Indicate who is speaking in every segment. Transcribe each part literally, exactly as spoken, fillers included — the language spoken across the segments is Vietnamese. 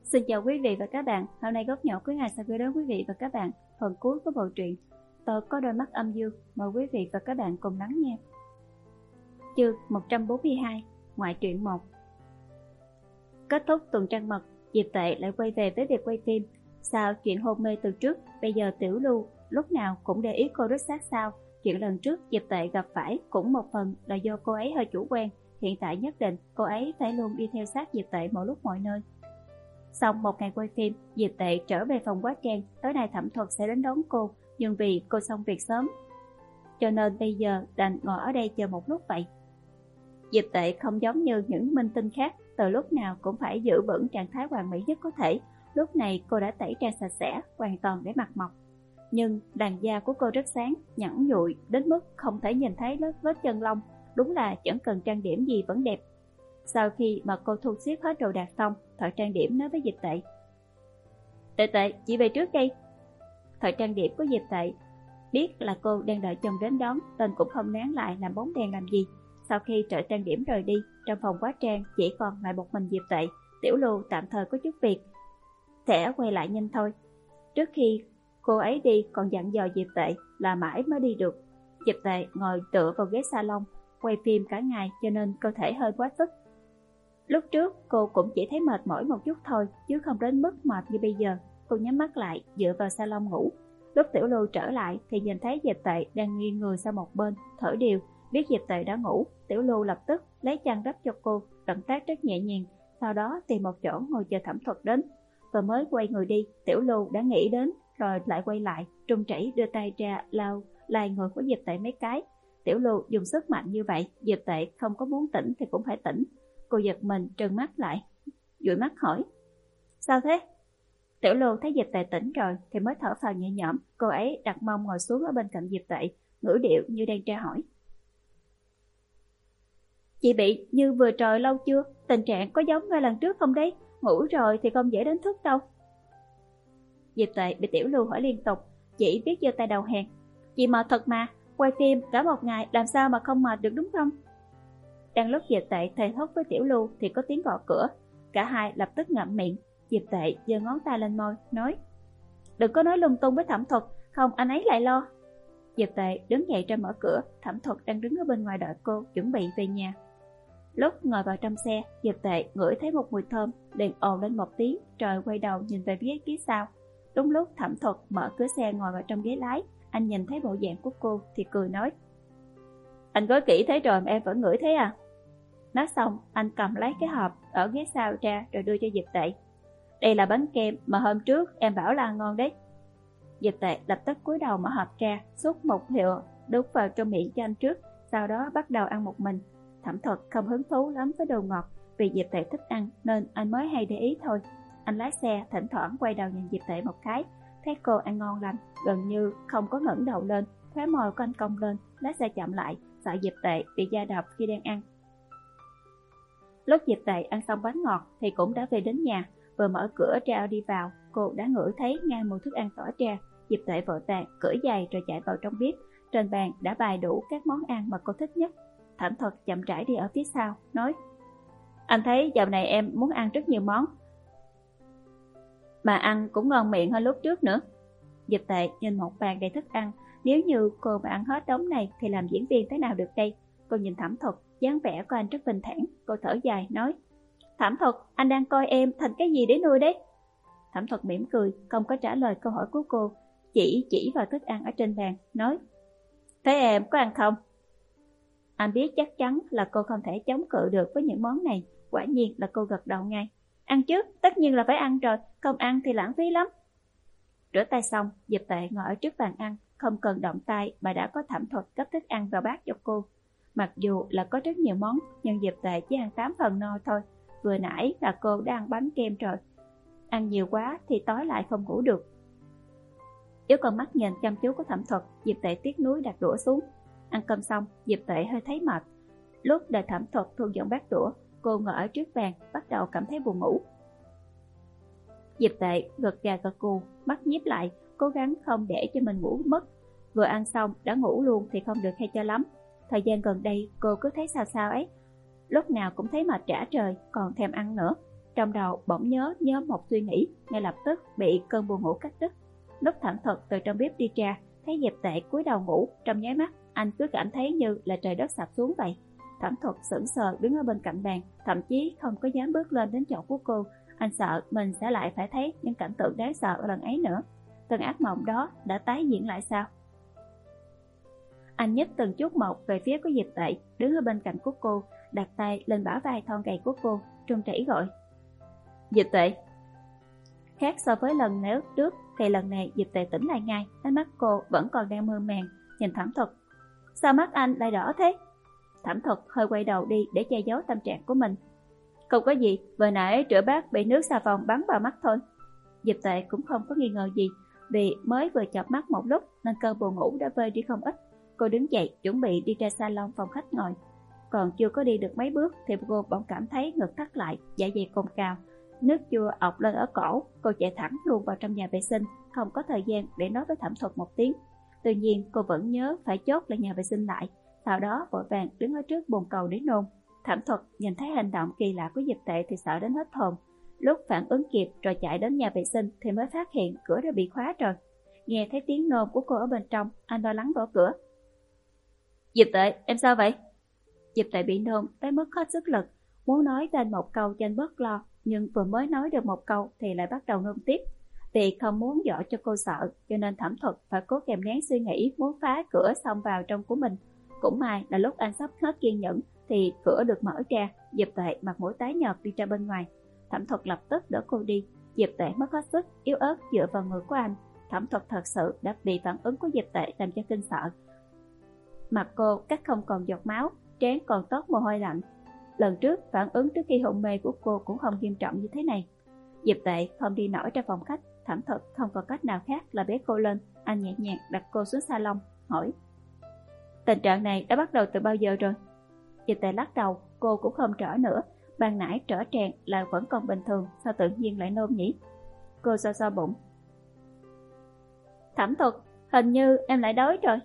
Speaker 1: Xin chào quý vị và các bạn, hôm nay Góc Nhỏ Quý Ngày sẽ gửi đến quý vị và các bạn phần cuối của bộ truyện Tôi Có Đôi Mắt Âm Dương. Mời quý vị và các bạn cùng lắng nghe. Chương một trăm bốn mươi hai, Ngoại truyện một. Kết thúc tuần trăng mật, Diệp Tệ lại quay về với việc quay phim. Sau chuyện hôn mê từ trước, bây giờ Tiểu Lưu lúc nào cũng để ý cô rất sát sao. Chuyện lần trước Diệp Tệ gặp phải cũng một phần là do cô ấy hơi chủ quan. Hiện tại nhất định cô ấy phải luôn đi theo sát Diệp Tệ mọi lúc mọi nơi. Xong một ngày quay phim, Diệp Tệ trở về phòng hóa trang. Tối nay Thẩm Thuật sẽ đến đón cô, nhưng vì cô xong việc sớm cho nên bây giờ đành ngồi ở đây chờ một lúc vậy. Diệp Tệ không giống như những minh tinh khác, từ lúc nào cũng phải giữ vững trạng thái hoàn mỹ nhất có thể. Lúc này cô đã tẩy trang sạch sẽ, hoàn toàn để mặt mộc. Nhưng làn da của cô rất sáng, nhẵn nhụi đến mức không thể nhìn thấy lớp vết chân lông. Đúng là chẳng cần trang điểm gì vẫn đẹp. Sau khi mà cô thu xếp hết đồ đạc xong, thợ trang điểm nói với Diệp Tệ: Tệ Tệ, chị về trước đi. Thợ trang điểm của Diệp Tệ biết là cô đang đợi chồng đến đón, nên cũng không nán lại làm bóng đèn làm gì. Sau khi thợ trang điểm rời đi, trong phòng hóa trang chỉ còn lại một mình Diệp Tệ. Tiểu Lưu tạm thời có chút việc, sẽ quay lại nhanh thôi. Trước khi cô ấy đi còn dặn dò Diệp Tệ là mãi mới đi được. Diệp Tệ ngồi tựa vào ghế salon, quay phim cả ngày cho nên cơ thể hơi quá sức. Lúc trước cô cũng chỉ thấy mệt mỏi một chút thôi, chứ không đến mức mệt như bây giờ. Cô nhắm mắt lại, dựa vào salon ngủ. Lúc Tiểu Lưu trở lại thì nhìn thấy Diệp Tệ đang nghiêng người sang một bên, thở đều. Biết Diệp Tệ đã ngủ, Tiểu Lưu lập tức lấy chăn đắp cho cô, động tác rất nhẹ nhàng. Sau đó tìm một chỗ ngồi chờ Thẩm Thuật đến. Vừa mới quay người đi, Tiểu Lưu đã nghĩ đến, rồi lại quay lại, trung chảy đưa tay ra lau lại người của Diệp Tệ mấy cái. Tiểu Lưu dùng sức mạnh như vậy, Diệp Tệ không có muốn tỉnh thì cũng phải tỉnh. Cô giật mình trừng mắt lại, dụi mắt hỏi: Sao thế? Tiểu Lưu thấy Diệp Tệ tỉnh rồi thì mới thở phào nhẹ nhõm. Cô ấy đặt mông ngồi xuống ở bên cạnh Diệp Tệ, ngữ điệu như đang tra hỏi: Chị bị như vừa trời lâu chưa? Tình trạng có giống như lần trước không đấy? Ngủ rồi thì không dễ đánh thức đâu. Diệp Tệ bị Tiểu Lưu hỏi liên tục, chỉ biết giơ tay đầu hàng: Chị mệt thật mà, quay phim cả một ngày làm sao mà không mệt được đúng không? Đang lúc Diệp Tệ thề thốt với Tiểu Lưu thì có tiếng gõ cửa. Cả hai lập tức ngậm miệng. Diệp Tệ giơ ngón tay lên môi, nói: Đừng có nói lung tung với Thẩm Thuật, không anh ấy lại lo. Diệp Tệ đứng dậy ra mở cửa. Thẩm Thuật đang đứng ở bên ngoài đợi cô, chuẩn bị về nhà. Lúc ngồi vào trong xe, Diệp Tệ ngửi thấy một mùi thơm, liền ồn lên một tiếng, rồi quay đầu nhìn về phía phía sau. Đúng lúc Thẩm Thuật mở cửa xe ngồi vào trong ghế lái, anh nhìn thấy bộ dạng của cô thì cười nói: Anh gói kỹ thế rồi mà em vẫn ngửi thế à? Nói xong, anh cầm lấy cái hộp ở ghế sau ra rồi đưa cho Diệp Tệ. Đây là bánh kem mà hôm trước em bảo là ăn ngon đấy. Diệp Tệ lập tức cúi đầu mở hộp ra, xúc một hiệu đút vào trong miệng cho anh trước, sau đó bắt đầu ăn một mình. Thẩm Thuật không hứng thú lắm với đồ ngọt, vì Diệp Tệ thích ăn nên anh mới hay để ý thôi. Anh lái xe thỉnh thoảng quay đầu nhìn Diệp Tệ một cái, thấy cô ăn ngon lành, gần như không có ngẩng đầu lên. Khóe môi của anh cong lên, lái xe chậm lại, sợ Diệp Tệ bị da độc khi đang ăn. Lúc Diệp Tệ ăn xong bánh ngọt thì cũng đã về đến nhà. Vừa mở cửa ra đi vào, cô đã ngửi thấy ngay mùi thức ăn tỏa ra. Diệp Tệ vội vàng cởi giày rồi chạy vào trong bếp. Trên bàn đã bày đủ các món ăn mà cô thích nhất. Thẩm Thuật chậm rãi đi ở phía sau, nói: Anh thấy dạo này em muốn ăn rất nhiều món, mà ăn cũng ngon miệng hơn lúc trước nữa. Diệp Tệ nhìn một bàn đầy thức ăn. Nếu như cô mà ăn hết đống này thì làm diễn viên thế nào được đây? Cô nhìn Thẩm Thuật, dáng vẻ của anh rất bình thản. Cô thở dài nói: Thẩm Thuật, anh đang coi em thành cái gì để nuôi đấy? Thẩm Thuật mỉm cười, không có trả lời câu hỏi của cô, chỉ chỉ vào thức ăn ở trên bàn, nói: Thế em có ăn không? Anh biết chắc chắn là cô không thể chống cự được với những món này. Quả nhiên là cô gật đầu ngay: Ăn chứ, tất nhiên là phải ăn rồi, không ăn thì lãng phí lắm. Rửa tay xong, Diệp Tệ ngồi ở trước bàn ăn, không cần động tay mà đã có Thẩm Thuật cấp thức ăn vào bát cho cô. Mặc dù là có rất nhiều món, nhưng Diệp Tệ chỉ ăn tám phần no thôi. Vừa nãy là cô đã ăn bánh kem rồi, ăn nhiều quá thì tối lại không ngủ được. Nếu con mắt nhìn chăm chú của Thẩm Thuật, Diệp Tệ tiếc nuối đặt đũa xuống. Ăn cơm xong, Diệp Tệ hơi thấy mệt. Lúc đợi Thẩm Thuật thu dọn bát đũa, cô ngồi ở trước bàn, bắt đầu cảm thấy buồn ngủ. Diệp Tệ gật gà gật gù, mắt nhíp lại, cố gắng không để cho mình ngủ mất. Vừa ăn xong đã ngủ luôn thì không được hay cho lắm. Thời gian gần đây cô cứ thấy sao sao ấy, lúc nào cũng thấy mệt rã trời, còn thèm ăn nữa. Trong đầu bỗng nhớ nhớ một suy nghĩ, ngay lập tức bị cơn buồn ngủ cắt đứt. Lúc Thẩm Thuật từ trong bếp đi ra, thấy Diệp Tệ cúi đầu ngủ, trong nháy mắt anh cứ cảm thấy như là trời đất sập xuống vậy. Thẩm Thuật sững sờ đứng ở bên cạnh bàn, thậm chí không có dám bước lên đến chỗ của cô. Anh sợ mình sẽ lại phải thấy những cảnh tượng đáng sợ ở lần ấy nữa. Cơn ác mộng đó đã tái diễn lại sao? Anh nhích từng chút một về phía của Diệp Tệ, đứng ở bên cạnh của cô, đặt tay lên bả vai thon gầy của cô, trung chảy gọi: Diệp Tệ. Khác so với lần nếu trước thì lần này Diệp Tệ tỉnh lại ngay, ánh mắt cô vẫn còn đang mơ màng nhìn Thẩm Thuật. Sao mắt anh lại đỏ thế? Thẩm Thuật hơi quay đầu đi để che giấu tâm trạng của mình. Không có gì, vừa nãy rửa bát bị nước xà phòng bắn vào mắt thôi. Diệp Tệ cũng không có nghi ngờ gì, vì mới vừa chợp mắt một lúc nên cơn buồn ngủ đã vơi đi không ít. Cô đứng dậy chuẩn bị đi ra salon phòng khách ngồi. Còn chưa có đi được mấy bước thì cô bỗng cảm thấy ngực thắt lại, dạ dày cồn cào, nước chua ọc lên ở cổ. Cô chạy thẳng luôn vào trong nhà vệ sinh, không có thời gian để nói với Thẩm Thuật một tiếng. Tuy nhiên cô vẫn nhớ phải chốt lại nhà vệ sinh lại, sau đó vội vàng đứng ở trước bồn cầu để nôn. Thẩm Thuật nhìn thấy hành động kỳ lạ của Diệp Tệ thì sợ đến hết hồn. Lúc phản ứng kịp rồi chạy đến nhà vệ sinh thì mới phát hiện cửa đã bị khóa rồi. Nghe thấy tiếng nôn của cô ở bên trong, anh lo lắng gõ cửa. Diệp Tệ, em sao vậy? Diệp Tệ bị nôn tới mức hết sức lực, muốn nói tên một câu cho anh bớt lo, nhưng vừa mới nói được một câu thì lại bắt đầu nôn tiếp. Vì không muốn dọa cho cô sợ, cho nên Thẩm Thuật phải cố kèm nén suy nghĩ muốn phá cửa xông vào trong của mình. Cũng may là lúc anh sắp hết kiên nhẫn thì cửa được mở ra. Diệp Tệ mặt mũi tái nhợt đi ra bên ngoài. Thẩm Thuật lập tức đỡ cô đi. Diệp Tệ mất hết sức, yếu ớt dựa vào người của anh. Thẩm Thuật thật sự đã bị phản ứng của Diệp Tệ làm cho kinh sợ. Mặt cô cắt không còn giọt máu, trán còn toát mồ hôi lạnh. Lần trước phản ứng trước khi hôn mê của cô cũng không nghiêm trọng như thế này. Diệp Tệ không đi nổi ra phòng khách. Thẩm Thuật không còn cách nào khác là bế cô lên. Anh nhẹ nhàng đặt cô xuống salon, hỏi: Tình trạng này đã bắt đầu từ bao giờ rồi? Diệp Tệ lắc đầu, cô cũng không trở nữa. Ban nãy trở tràn là vẫn còn bình thường, sao tự nhiên lại nôn nhỉ? Cô xoa xoa bụng. Thẩm Thuật, hình như em lại đói rồi.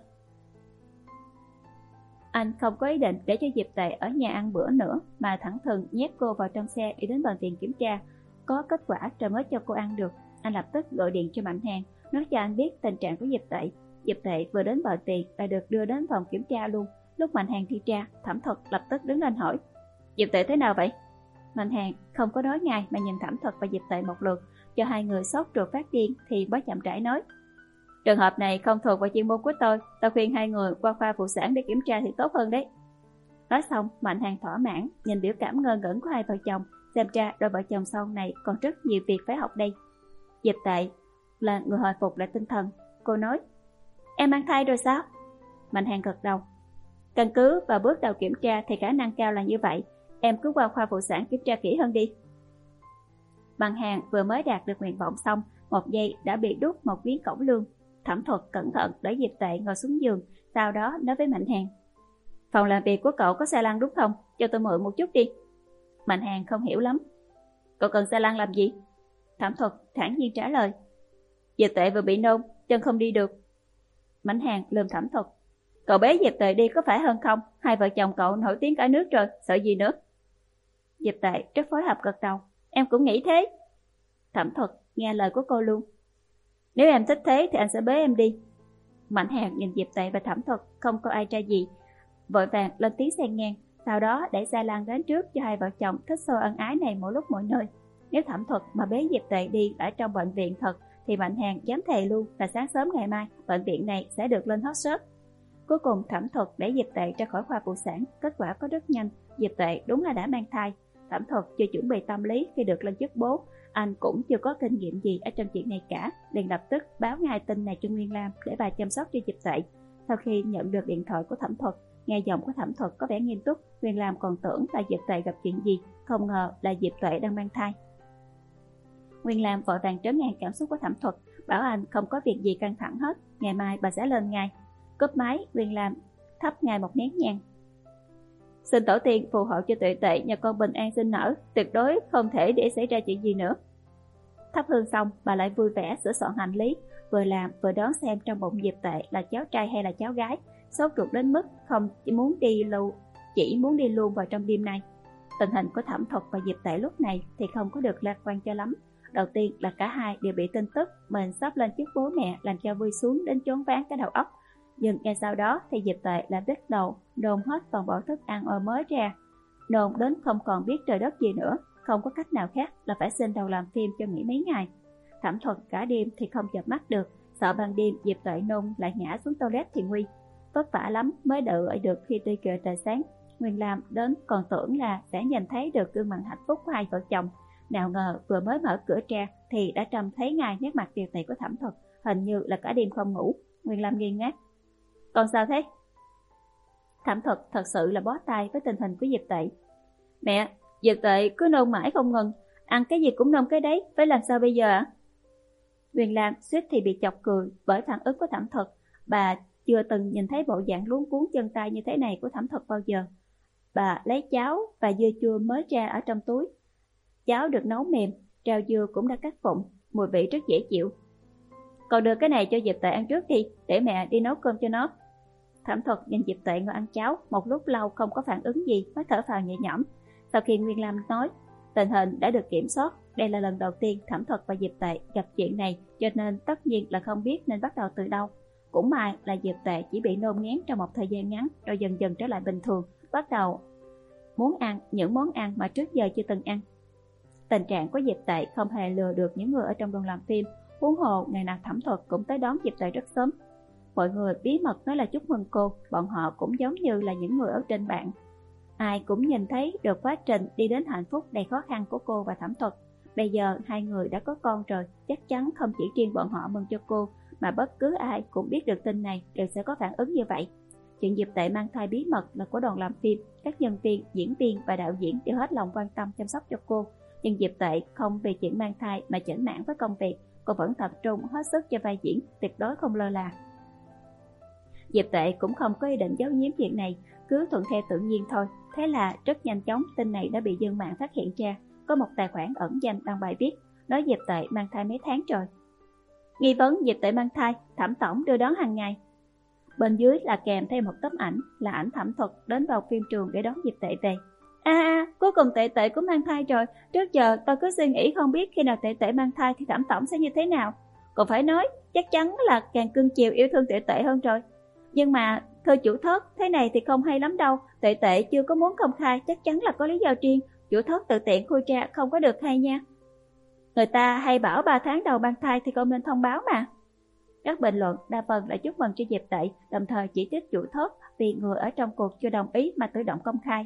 Speaker 1: Anh không có ý định để cho Diệp Tệ ở nhà ăn bữa nữa, mà thẳng thừng nhét cô vào trong xe đi đến bệnh viện kiểm tra. Có kết quả rồi mới cho cô ăn được. Anh lập tức gọi điện cho Mạnh Hàn, nói cho anh biết tình trạng của Diệp Tệ. Diệp Tệ vừa đến bệnh viện đã được đưa đến phòng kiểm tra luôn. Lúc Mạnh Hàn đi ra, Thẩm Thuật lập tức đứng lên hỏi: Diệp Tệ thế nào vậy? Mạnh Hàn không có nói ngay mà nhìn Thẩm Thuật và Diệp Tệ một lượt, cho hai người sốt ruột phát điên thì mới chậm rãi nói: Trường hợp này không thuộc vào chuyên môn của tôi, tôi khuyên hai người qua khoa phụ sản để kiểm tra thì tốt hơn đấy. Nói xong, Mạnh Hàn thỏa mãn nhìn biểu cảm ngơ ngẩn của hai vợ chồng, xem ra đôi vợ chồng sau này còn rất nhiều việc phải học đây. Diệp Tệ là người hồi phục lại tinh thần, cô nói: Em mang thai rồi sao? Mạnh Hàn gật đầu. Căn cứ vào bước đầu kiểm tra thì khả năng cao là như vậy, em cứ qua khoa phụ sản kiểm tra kỹ hơn đi. Mạnh Hàn vừa mới đạt được nguyện vọng xong, một giây đã bị đút một miếng cẩu lương. Thẩm Thuật cẩn thận đẩy Diệp Tệ ngồi xuống giường, sau đó nói với Mạnh Hàn: Phòng làm việc của cậu có xe lăn đúng không? Cho tôi mượn một chút đi. Mạnh Hàn không hiểu lắm. Cậu cần xe lăn làm gì? Thẩm Thuật thản nhiên trả lời: Diệp Tệ vừa bị nôn, chân không đi được. Mạnh Hàn lườm Thẩm Thuật: Cậu bé Diệp Tệ đi có phải hơn không? Hai vợ chồng cậu nổi tiếng cả nước rồi, sợ gì nữa? Diệp Tệ rất phối hợp gật đầu: Em cũng nghĩ thế. Thẩm Thuật nghe lời của cô luôn: Nếu em thích thế thì anh sẽ bế em đi. Mạnh Hàn nhìn Diệp Tệ và Thẩm Thuật không có ai ra gì, vội vàng lên tiếng xen ngang, sau đó đẩy xe lăn đến trước cho hai vợ chồng thích xô ân ái này mỗi lúc mỗi nơi. Nếu Thẩm Thuật mà bế Diệp Tệ đi ở trong bệnh viện thật thì Mạnh Hàn dám thề luôn là sáng sớm ngày mai bệnh viện này sẽ được lên hot search. Cuối cùng Thẩm Thuật đẩy Diệp Tệ ra khỏi khoa phụ sản, kết quả có rất nhanh, Diệp Tệ đúng là đã mang thai. Thẩm Thuật chưa chuẩn bị tâm lý khi được lên chức bố, anh cũng chưa có kinh nghiệm gì ở trong chuyện này cả, liền lập tức báo ngay tin này cho Nguyên Lam để bà chăm sóc cho Diệp Tệ. Sau khi nhận được điện thoại của Thẩm Thuật, nghe giọng của Thẩm Thuật có vẻ nghiêm túc, Nguyên Lam còn tưởng là Diệp Tệ gặp chuyện gì, không ngờ là Diệp Tệ đang mang thai. Nguyên Lam vội vàng trấn an cảm xúc của Thẩm Thuật, bảo anh không có việc gì căng thẳng hết, ngày mai bà sẽ lên ngay. Cúp máy, Nguyên Lam thắp ngay một nén nhang. Xin tổ tiên phù hộ cho Tuệ Tệ nhà con bình an sinh nở, tuyệt đối không thể để xảy ra chuyện gì nữa. Thắp hương xong, bà lại vui vẻ sửa soạn hành lý, vừa làm vừa đón xem trong bụng Diệp Tệ là cháu trai hay là cháu gái, sốt ruột đến mức không chỉ muốn đi lâu, chỉ muốn đi luôn vào trong đêm nay. Tình hình của Thẩm Thuật và Diệp Tệ lúc này thì không có được lạc quan cho lắm. Đầu tiên là cả hai đều bị tin tức mình sắp lên chức bố mẹ làm cho vui xuống đến choáng váng cái đầu óc. Nhưng ngay sau đó thì Diệp Tệ lại bắt đầu nôn hết toàn bộ thức ăn ở mới ra, nôn đến không còn biết trời đất gì nữa, không có cách nào khác là phải xin đầu làm phim cho nghỉ mấy ngày. Thẩm Thuật cả đêm thì không chợp mắt được, sợ ban đêm Diệp Tệ nôn lại ngã xuống toilet thì nguy. Vất vả lắm mới đợi được khi tươi cười trời sáng. Nguyên Lam đến còn tưởng là sẽ nhìn thấy được gương mặt hạnh phúc của hai vợ chồng, nào ngờ vừa mới mở cửa ra thì đã trông thấy ngay nét mặt tiều tụy của Thẩm Thuật, hình như là cả đêm không ngủ. Nguyên Lam nghi ngác: "Con sao thế?" Thẩm Thuật thật sự là bó tay với tình hình của Diệp Tệ. "Mẹ, Diệp Tệ cứ nôn mãi không ngừng, ăn cái gì cũng nôn cái đấy, phải làm sao bây giờ ạ?" Nguyên Lam suýt thì bị chọc cười bởi phản ứng của Thẩm Thuật. Bà chưa từng nhìn thấy bộ dạng luống cuống chân tay như thế này của Thẩm Thuật bao giờ. Bà lấy cháo và dưa chua mới ra ở trong túi. Cháo được nấu mềm, rau dưa cũng đã cắt vụn, mùi vị rất dễ chịu. "Còn đưa cái này cho Diệp Tệ ăn trước đi, để mẹ đi nấu cơm cho nó." Thẩm Thuật nhìn Diệp Tệ ngồi ăn cháo, một lúc lâu không có phản ứng gì mới thở phào nhẹ nhõm. Sau khi Nguyên Lam nói tình hình đã được kiểm soát, đây là lần đầu tiên Thẩm Thuật và Diệp Tệ gặp chuyện này, cho nên tất nhiên là không biết nên bắt đầu từ đâu. Cũng may là Diệp Tệ chỉ bị nôn ngén trong một thời gian ngắn, rồi dần dần trở lại bình thường, bắt đầu muốn ăn những món ăn mà trước giờ chưa từng ăn. Tình trạng của Diệp Tệ không hề lừa được những người ở trong đoàn làm phim, huống hồ ngày nào Thẩm Thuật cũng tới đón Diệp Tệ rất sớm. Mọi người bí mật nói là chúc mừng cô, bọn họ cũng giống như là những người ở trên mạng. Ai cũng nhìn thấy được quá trình đi đến hạnh phúc đầy khó khăn của cô và Thẩm Thuật. Bây giờ hai người đã có con rồi, chắc chắn không chỉ riêng bọn họ mừng cho cô, mà bất cứ ai cũng biết được tin này đều sẽ có phản ứng như vậy. Chuyện Diệp Tệ mang thai bí mật là của đoàn làm phim, các nhân viên, diễn viên và đạo diễn đều hết lòng quan tâm chăm sóc cho cô. Nhưng Diệp Tệ không vì chuyện mang thai mà chểnh mảng với công việc, cô vẫn tập trung hết sức cho vai diễn, tuyệt đối không lơ là. Diệp Tệ cũng không có ý định giấu giếm chuyện này, cứ thuận theo tự nhiên thôi. Thế là rất nhanh chóng tin này đã bị dân mạng phát hiện ra. Có một tài khoản ẩn danh đăng bài viết nói Diệp Tệ mang thai mấy tháng rồi. Nghi vấn Diệp Tệ mang thai, Thẩm tổng đưa đón hàng ngày. Bên dưới là kèm thêm một tấm ảnh, là ảnh Thẩm Thuật đến vào phim trường để đón Diệp Tệ về. A a, cuối cùng Tệ Tệ cũng mang thai rồi. Trước giờ tôi cứ suy nghĩ không biết khi nào Tệ Tệ mang thai thì Thẩm tổng sẽ như thế nào. Còn phải nói, chắc chắn là càng cưng chiều yêu thương Tệ Tệ hơn rồi. Nhưng mà thưa chủ thất, thế này thì không hay lắm đâu. Tệ Tệ chưa có muốn công khai, chắc chắn là có lý do riêng. Chủ thất tự tiện khui ra không có được hay nha. Người ta hay bảo ba tháng đầu mang thai thì không nên thông báo mà. Các bình luận đa phần là chúc mừng cho Diệp Tệ, đồng thời chỉ trích chủ thất vì người ở trong cuộc chưa đồng ý mà tự động công khai.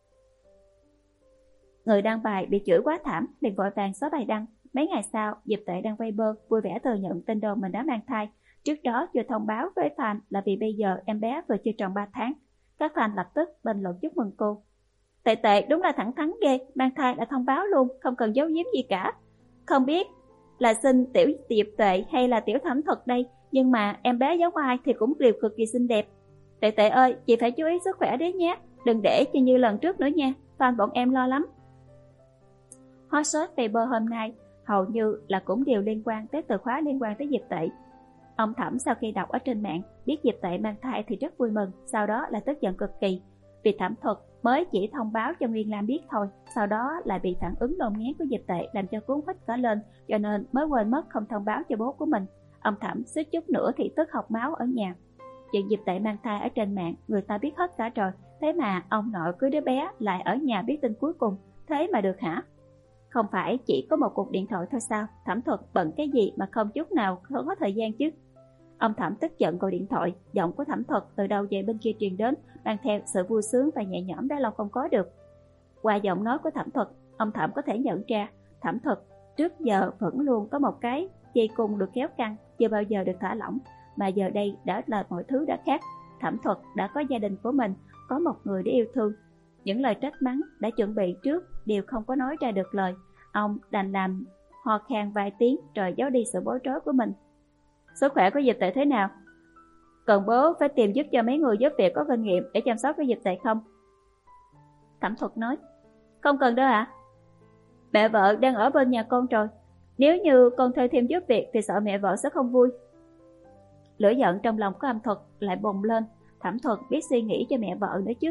Speaker 1: Người đăng bài bị chửi quá thảm, liền vội vàng xóa bài đăng. Mấy ngày sau, Diệp Tệ đăng Weibo vui vẻ thừa nhận tin đồn mình đã mang thai. Trước đó chưa thông báo với fan là vì bây giờ em bé vừa chưa tròn ba tháng. Các fan lập tức bình luận chúc mừng cô. Tệ Tệ đúng là thẳng thắn ghê, mang thai đã thông báo luôn, không cần giấu giếm gì cả. Không biết là xin tiểu Diệp Tệ hay là tiểu Thẩm Thuật đây, nhưng mà em bé giống ai thì cũng đều cực kỳ xinh đẹp. Tệ Tệ ơi, chị phải chú ý sức khỏe đấy nhé, đừng để cho như lần trước nữa nha, fan bọn em lo lắm. Hot search Weibo hôm nay hầu như là cũng đều liên quan tới từ khóa liên quan tới Diệp Tệ. Ông Thẩm sau khi đọc ở trên mạng biết Diệp Tệ mang thai thì rất vui mừng, sau đó là tức giận cực kỳ. Vì Thẩm Thuật mới chỉ thông báo cho Nguyên Lam biết thôi, sau đó lại bị phản ứng nôn ngén của Diệp Tệ làm cho cuốn hít cả lên, cho nên mới quên mất không thông báo cho bố của mình. Ông Thẩm suýt chút nữa thì tức học máu ở nhà. Chuyện Diệp Tệ mang thai ở trên mạng người ta biết hết cả rồi, thế mà ông nội cưới đứa bé lại ở nhà biết tin cuối cùng, thế mà được hả? Không phải chỉ có một cuộc điện thoại thôi sao? Thẩm Thuật bận cái gì mà không chút nào không có thời gian chứ? Ông Thẩm tức giận gọi điện thoại, giọng của Thẩm Thuật từ đầu dây bên kia truyền đến, mang theo sự vui sướng và nhẹ nhõm đã lâu không có được. Qua giọng nói của Thẩm Thuật, ông Thẩm có thể nhận ra Thẩm Thuật trước giờ vẫn luôn có một cái dây cung được kéo căng, chưa bao giờ được thả lỏng, mà giờ đây đã là mọi thứ đã khác. Thẩm Thuật đã có gia đình của mình, có một người để yêu thương. Những lời trách mắng đã chuẩn bị trước đều không có nói ra được lời. Ông đành làm ho khan vài tiếng rồi giấu đi sự bối rối của mình. Sức khỏe của Diệp Tệ thế nào? Cần bố phải tìm giúp cho mấy người giúp việc có kinh nghiệm để chăm sóc cho Diệp Tệ không? Thẩm Thuật nói. Không cần đâu ạ. À? Mẹ vợ đang ở bên nhà con rồi. Nếu như con thuê thêm giúp việc thì sợ mẹ vợ sẽ không vui. Lửa giận trong lòng của Âm Thuật lại bùng lên. Thẩm Thuật biết suy nghĩ cho mẹ vợ nữa chứ.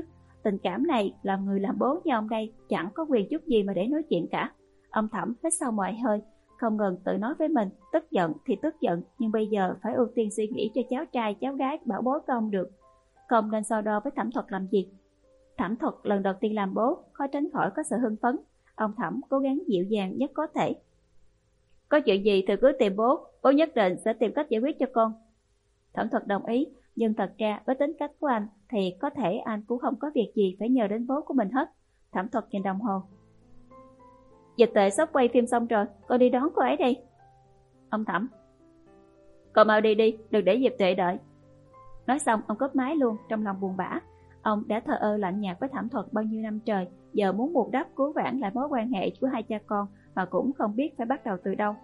Speaker 1: tình cảm này làm người làm bố như ông đây chẳng có quyền chút gì mà để nói chuyện cả. Ông Thẩm hít sâu mọi hơi, không ngừng tự nói với mình, tức giận thì tức giận, nhưng bây giờ phải ưu tiên suy nghĩ cho cháu trai cháu gái bảo bối của ông được, không nên so đo với Thẩm Thuật làm gì. Thẩm Thuật lần đầu tiên làm bố, khó tránh khỏi có sự hưng phấn. Ông Thẩm cố gắng dịu dàng nhất có thể. Có chuyện gì thì cứ tìm bố, bố nhất định sẽ tìm cách giải quyết cho con. Thẩm Thuật đồng ý, nhưng thật ra với tính cách của anh thì có thể anh cũng không có việc gì phải nhờ đến bố của mình hết. Thẩm Thuật nhìn đồng hồ. Dịch Tệ sắp quay phim xong rồi, con đi đón cô ấy đi. Ông Thẩm, con mau đi đi, đừng để Diệp Tuệ đợi. Nói xong ông cúp máy luôn, trong lòng buồn bã. Ông đã thờ ơ lạnh nhạt với Thẩm Thuật bao nhiêu năm trời, giờ muốn bù đắp cứu vãn lại mối quan hệ của hai cha con mà cũng không biết phải bắt đầu từ đâu.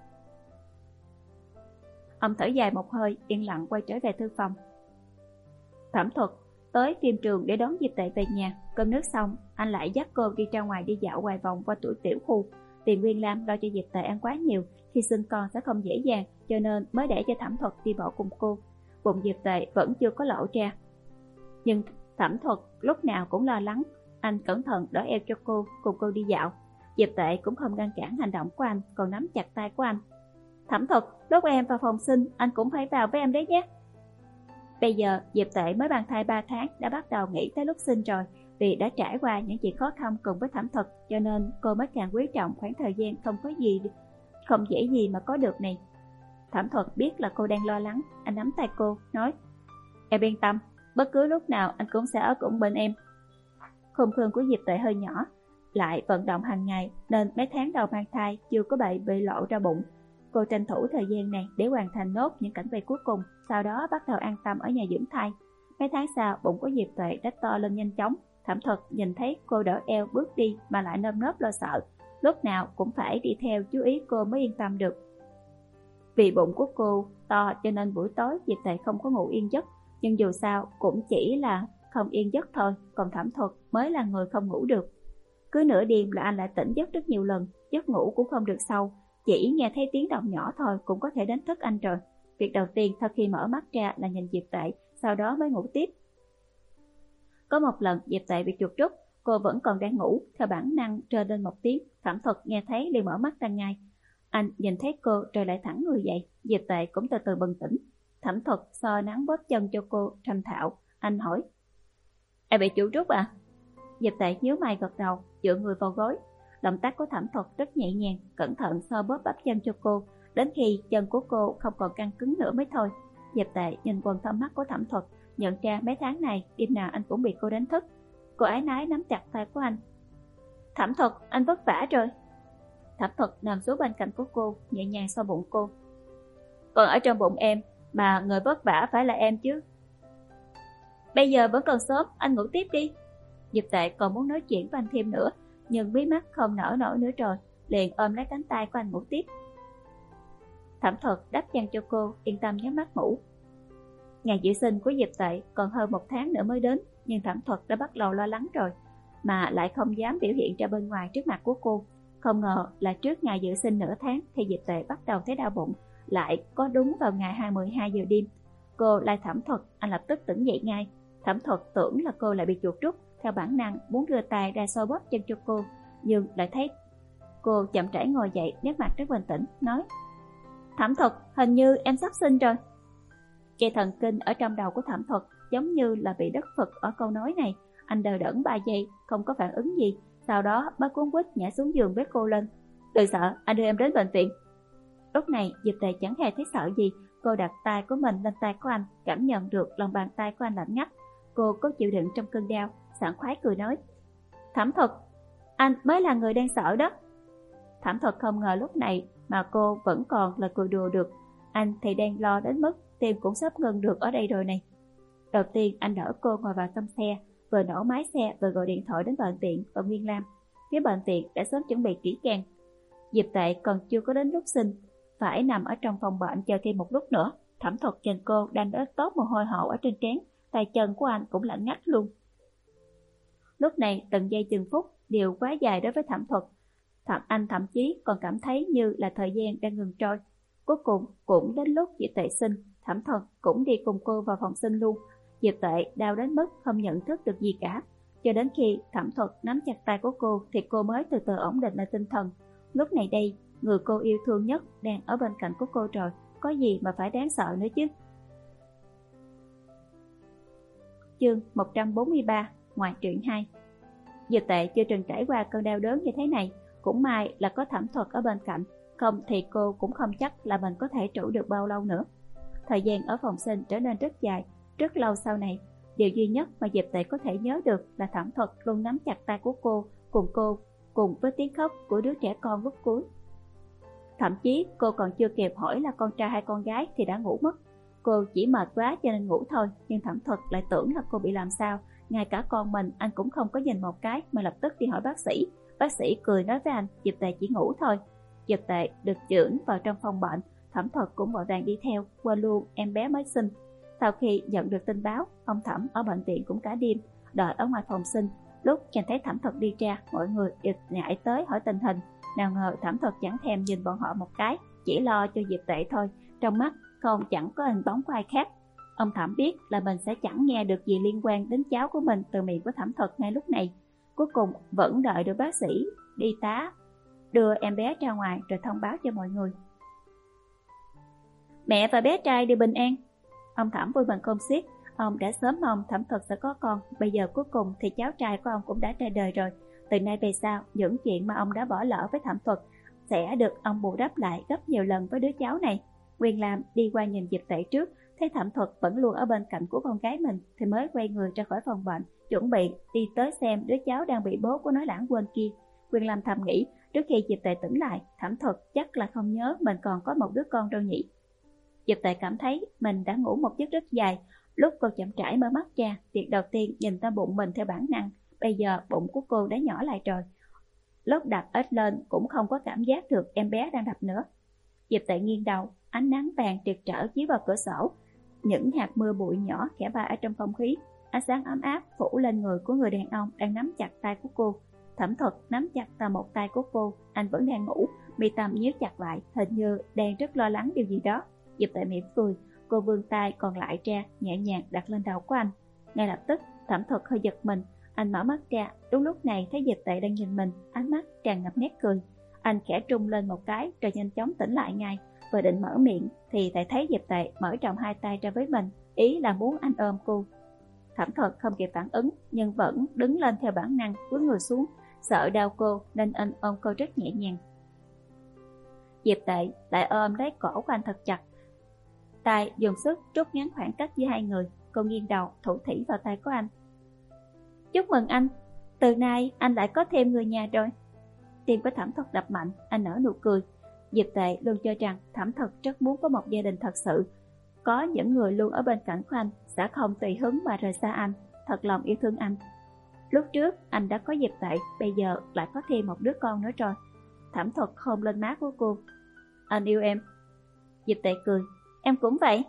Speaker 1: Ông thở dài một hơi, yên lặng quay trở về thư phòng. Thẩm Thuật tới phim trường để đón Diệp Tệ về nhà. Cơm nước xong, anh lại dắt cô đi ra ngoài đi dạo vài vòng qua tuổi tiểu khu. Tiền Nguyên Lam lo cho Diệp Tệ ăn quá nhiều, khi sinh con sẽ không dễ dàng, cho nên mới để cho Thẩm Thuật đi bộ cùng cô. Bụng Diệp Tệ vẫn chưa có lộ ra, nhưng Thẩm Thuật lúc nào cũng lo lắng. Anh cẩn thận đỡ eo cho cô, cùng cô đi dạo. Diệp Tệ cũng không ngăn cản hành động của anh, còn nắm chặt tay của anh. Thẩm Thuật, lúc em vào phòng sinh, anh cũng phải vào với em đấy nhé. Bây giờ Diệp Tệ mới mang thai ba tháng đã bắt đầu nghĩ tới lúc sinh rồi, vì đã trải qua những chuyện khó khăn cùng với Thẩm Thuật, cho nên cô mới càng quý trọng khoảng thời gian không có gì, không dễ gì mà có được này. Thẩm Thuật biết là cô đang lo lắng, anh nắm tay cô, nói: Em yên tâm, bất cứ lúc nào anh cũng sẽ ở cùng bên em. Khung khương của Diệp Tệ hơi nhỏ, lại vận động hàng ngày nên mấy tháng đầu mang thai chưa có bị bị lộ ra bụng. Cô tranh thủ thời gian này để hoàn thành nốt những cảnh quay cuối cùng, sau đó bắt đầu an tâm ở nhà dưỡng thai. Mấy tháng sau, bụng của Diệp Tuệ đã to lên nhanh chóng. Thẩm Thuật nhìn thấy cô đỡ eo bước đi mà lại nơm nớp lo sợ, lúc nào cũng phải đi theo chú ý cô mới yên tâm được. Vì bụng của cô to cho nên buổi tối Diệp Tuệ không có ngủ yên giấc, nhưng dù sao cũng chỉ là không yên giấc thôi, còn Thẩm Thuật mới là người không ngủ được. Cứ nửa đêm là anh lại tỉnh giấc rất nhiều lần, giấc ngủ cũng không được sâu, chỉ nghe thấy tiếng động nhỏ thôi cũng có thể đánh thức anh rồi. Việc đầu tiên sau khi mở mắt ra là nhìn Diệp Tệ, sau đó mới ngủ tiếp. Có một lần Diệp Tệ bị chuột rút, cô vẫn còn đang ngủ, theo bản năng trơ lên một tiếng. Thẩm Thuật nghe thấy liền mở mắt ra ngay. Anh nhìn thấy cô rồi lại thẳng người dậy. Diệp Tệ cũng từ từ bừng tỉnh. Thẩm Thuật so nắng bóp chân cho cô thành thạo. Anh hỏi: Em bị chuột rút à? Diệp Tệ nhíu mày gật đầu, dựa người vào gối. Động tác của Thẩm Thuật rất nhẹ nhàng, cẩn thận so bóp bắp chân cho cô, đến khi chân của cô không còn căng cứng nữa mới thôi. Diệp Tệ nhìn quần thâm mắt của Thẩm Thuật, nhận ra mấy tháng này đêm nào anh cũng bị cô đánh thức. Cô ái nái nắm chặt tay của anh. Thẩm Thuật, anh vất vả rồi. Thẩm Thuật nằm xuống bên cạnh của cô, nhẹ nhàng so bụng cô. Còn ở trong bụng em, mà người vất vả phải là em chứ. Bây giờ vẫn còn sớm, anh ngủ tiếp đi. Diệp Tệ còn muốn nói chuyện với anh thêm nữa, nhưng mí mắt không nở nổi nữa rồi, liền ôm lấy cánh tay của anh ngủ tiếp. Thẩm Thuật đắp chăn cho cô, yên tâm nhắm mắt ngủ. Ngày dự sinh của Diệp Tệ còn hơn một tháng nữa mới đến, nhưng Thẩm Thuật đã bắt đầu lo lắng rồi, mà lại không dám biểu hiện ra bên ngoài trước mặt của cô. Không ngờ là trước ngày dự sinh nửa tháng thì Diệp Tệ bắt đầu thấy đau bụng, lại có đúng vào ngày hai mươi hai giờ đêm. Cô lai Thẩm Thuật, anh lập tức tỉnh dậy ngay. Thẩm Thuật tưởng là cô lại bị chuột rút, theo bản năng muốn đưa tay ra xoa bóp chân cho cô, nhưng lại thấy cô chậm rãi ngồi dậy, nét mặt rất bình tĩnh, nói: Thẩm Thuật, hình như em sắp sinh rồi. Dây thần kinh ở trong đầu của Thẩm Thuật giống như là bị đất phật ở câu nói này. Anh đờ đẫn ba giây, không có phản ứng gì, sau đó bác cuốn quýt nhảy xuống giường bế cô lên. Đừng sợ, anh đưa em đến bệnh viện. Lúc này Diệp Tệ chẳng hề thấy sợ gì, cô đặt tay của mình lên tay của anh, cảm nhận được lòng bàn tay của anh lạnh ngắt. Cô có chịu đựng trong cơn đau, sảng khoái cười nói: Thẩm Thuật, anh mới là người đang sợ đó. Thẩm Thuật không ngờ lúc này mà cô vẫn còn là cười đùa được. Anh thì đang lo đến mức tim cũng sắp ngừng được ở đây rồi này. Đầu tiên anh đỡ cô ngồi vào trong xe, vừa nổ máy xe vừa gọi điện thoại đến bệnh viện và Nguyên Lam. Phía bệnh viện đã sớm chuẩn bị kỹ càng. Diệp Tệ còn chưa có đến lúc sinh, phải nằm ở trong phòng bệnh chờ thêm một lúc nữa. Thẩm Thuật nhìn cô đang đỡ tốt mồ hôi hột ở trên trán, tay chân của anh cũng lạnh ngắt luôn. Lúc này từng giây từng phút đều quá dài đối với Thẩm Thuật. Thẩm Anh thậm chí còn cảm thấy như là thời gian đang ngừng trôi. Cuối cùng cũng đến lúc Diệp Tệ sinh, Thẩm Thuật cũng đi cùng cô vào phòng sinh luôn. Diệp Tệ đau đến mức không nhận thức được gì cả. Cho đến khi Thẩm Thuật nắm chặt tay của cô thì cô mới từ từ ổn định lại tinh thần. Lúc này đây, người cô yêu thương nhất đang ở bên cạnh của cô rồi, có gì mà phải đáng sợ nữa chứ. Chương một trăm bốn mươi ba, ngoại truyện hai. Diệp Tệ chưa từng trải qua cơn đau đớn như thế này, cũng may là có Thẩm Thuật ở bên cạnh, không thì cô cũng không chắc là mình có thể trụ được bao lâu nữa. Thời gian ở phòng sinh trở nên rất dài, rất lâu sau này, điều duy nhất mà Diệp Tệ có thể nhớ được là Thẩm Thuật luôn nắm chặt tay của cô, cùng cô, cùng với tiếng khóc của đứa trẻ con lúc cuối. Thậm chí cô còn chưa kịp hỏi là con trai hay con gái thì đã ngủ mất. Cô chỉ mệt quá cho nên ngủ thôi, nhưng Thẩm Thuật lại tưởng là cô bị làm sao. Ngay cả con mình anh cũng không có nhìn một cái mà lập tức đi hỏi bác sĩ. Bác sĩ cười nói với anh, Diệp Tệ chỉ ngủ thôi. Diệp Tệ được chuyển vào trong phòng bệnh, Thẩm Thuật cũng vội vàng đi theo, quên luôn em bé mới sinh. Sau khi nhận được tin báo, ông Thẩm ở bệnh viện cũng cả đêm, đợi ở ngoài phòng sinh. Lúc nhìn thấy Thẩm Thuật đi ra, mọi người đều nhảy tới hỏi tình hình. Nào ngờ Thẩm Thuật chẳng thèm nhìn bọn họ một cái, chỉ lo cho Diệp Tệ thôi, trong mắt không chẳng có hình bóng của ai khác. Ông Thẩm biết là mình sẽ chẳng nghe được gì liên quan đến cháu của mình từ miệng của Thẩm Thuật ngay lúc này. Cuối cùng vẫn đợi được bác sĩ, y tá đưa em bé ra ngoài rồi thông báo cho mọi người. Mẹ và bé trai đều bình an. Ông Thẩm vui mừng không xiết. Ông đã sớm mong Thẩm Thuật sẽ có con, bây giờ cuối cùng thì cháu trai của ông cũng đã ra đời rồi. Từ nay về sau, những chuyện mà ông đã bỏ lỡ với Thẩm Thuật sẽ được ông bù đắp lại gấp nhiều lần với đứa cháu này. Quyền Lam đi qua nhìn Diệp Tệ trước, thấy Thẩm Thuật vẫn luôn ở bên cạnh của con gái mình thì mới quay người ra khỏi phòng bệnh, chuẩn bị đi tới xem đứa cháu đang bị bố của nó lãng quên kia. Quyền Lam thầm nghĩ, trước khi Diệp Tệ tỉnh lại, Thẩm Thuật chắc là không nhớ mình còn có một đứa con đâu nhỉ. Diệp Tệ cảm thấy mình đã ngủ một giấc rất dài. Lúc cô chậm rãi mở mắt ra, việc đầu tiên nhìn tới bụng mình theo bản năng. Bây giờ bụng của cô đã nhỏ lại rồi. Lúc đặt ếch lên cũng không có cảm giác được em bé đang đập nữa. Diệp Tệ nghiêng đầu, ánh nắng vàng trực trở chiếu vào cửa sổ. Những hạt mưa bụi nhỏ khẽ bay ở trong không khí. Ánh sáng ấm áp phủ lên người của người đàn ông đang nắm chặt tay của cô. Thẩm Thuật nắm chặt vào một tay của cô, anh vẫn đang ngủ, mi tâm nhíu chặt lại, hình như đang rất lo lắng điều gì đó. Diệp Tệ mỉm cười, cô vươn tay còn lại ra, nhẹ nhàng đặt lên đầu của anh. Ngay lập tức, Thẩm Thuật hơi giật mình, anh mở mắt ra, đúng lúc này thấy Diệp Tệ đang nhìn mình, ánh mắt tràn ngập nét cười. Anh khẽ trung lên một cái rồi nhanh chóng tỉnh lại ngay. Vừa định mở miệng thì lại thấy Diệp Tệ mở rộng hai tay ra với mình, ý là muốn anh ôm cô. Thẩm Thuật không kịp phản ứng nhưng vẫn đứng lên theo bản năng, cúi người xuống, sợ đau cô nên anh ôm cô rất nhẹ nhàng. Diệp Tệ lại ôm lấy cổ của anh thật chặt, tay dùng sức rút ngắn khoảng cách giữa hai người. Cô nghiêng đầu thủ thỉ vào tay của anh. Chúc mừng anh, từ nay anh lại có thêm người nhà rồi. Tim của Thẩm Thuật đập mạnh, anh nở nụ cười. Diệp Tệ luôn cho rằng Thẩm Thuật rất muốn có một gia đình thật sự, có những người luôn ở bên cạnh của anh, sẽ không tùy hứng mà rời xa anh, thật lòng yêu thương anh. Lúc trước anh đã có Diệp Tệ, bây giờ lại có thêm một đứa con nữa rồi. Thẩm Thuật hôn lên má của cô. Anh yêu em. Diệp Tệ cười. Em cũng vậy.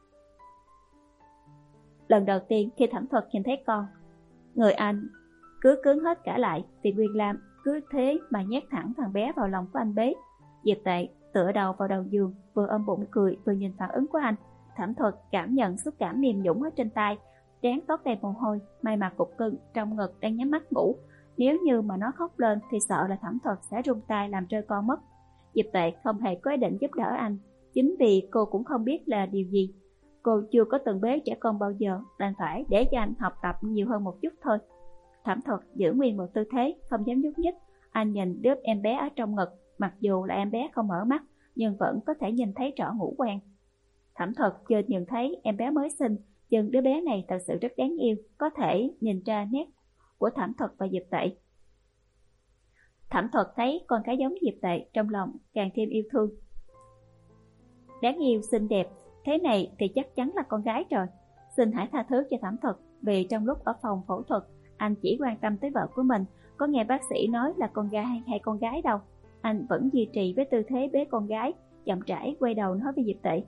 Speaker 1: Lần đầu tiên khi Thẩm Thuật nhìn thấy con, người anh cứ cứng hết cả lại, thì Quyền Lam cứ thế mà nhét thẳng thằng bé vào lòng của anh bế. Diệp Tệ tựa đầu vào đầu giường, vừa ôm bụng cười vừa nhìn phản ứng của anh. Thẩm Thuật cảm nhận xúc cảm mềm nhũn ở trên tay, trán toát đầy mồ hôi, may mà cục cưng trong ngực đang nhắm mắt ngủ. Nếu như mà nó khóc lên thì sợ là Thẩm Thuật sẽ rung tay làm rơi con mất. Diệp Tệ không hề có ý định giúp đỡ anh, chính vì cô cũng không biết là điều gì. Cô chưa có từng bế trẻ con bao giờ, đành phải để cho anh học tập nhiều hơn một chút thôi. Thẩm Thuật giữ nguyên một tư thế, không dám nhúc nhích. Anh nhìn đứa em bé ở trong ngực, mặc dù là em bé không mở mắt, nhưng vẫn có thể nhìn thấy rõ ngũ quan. Thẩm Thuật chưa nhìn thấy em bé mới sinh, nhưng đứa bé này thật sự rất đáng yêu, có thể nhìn ra nét của Thẩm Thuật và Diệp Tệ. Thẩm Thuật thấy con cái giống Diệp Tệ, trong lòng càng thêm yêu thương. Đáng yêu, xinh đẹp, thế này thì chắc chắn là con gái rồi. Xin hãy tha thứ cho Thẩm Thuật, vì trong lúc ở phòng phẫu thuật, anh chỉ quan tâm tới vợ của mình, có nghe bác sĩ nói là con gái hay con gái đâu. Anh vẫn duy trì với tư thế bế con gái, chậm rãi quay đầu nói với Diệp Tệ.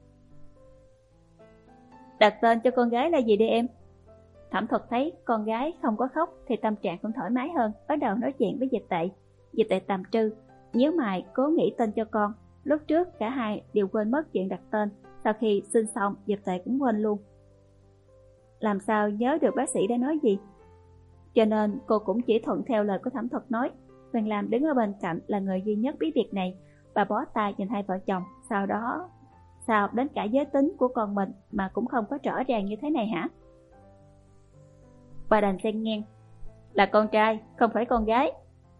Speaker 1: Đặt tên cho con gái là gì đi em? Thẩm Thuật thấy con gái không có khóc thì tâm trạng cũng thoải mái hơn, bắt đầu nói chuyện với Diệp Tệ. Diệp Tệ tầm trư, nhíu mày cố nghĩ tên cho con. Lúc trước cả hai đều quên mất chuyện đặt tên, sau khi sinh xong Diệp Tệ cũng quên luôn. Làm sao nhớ được bác sĩ đã nói gì? cho nên cô cũng chỉ thuận theo lời của Thẩm Thuật nói. Vân Lam đứng ở bên cạnh là người duy nhất biết việc này. Bà bó tay nhìn hai vợ chồng, sau đó sao đến cả giới tính của con mình mà cũng không có rõ ràng như thế này hả? Bà đành xen ngang, là con trai, không phải con gái.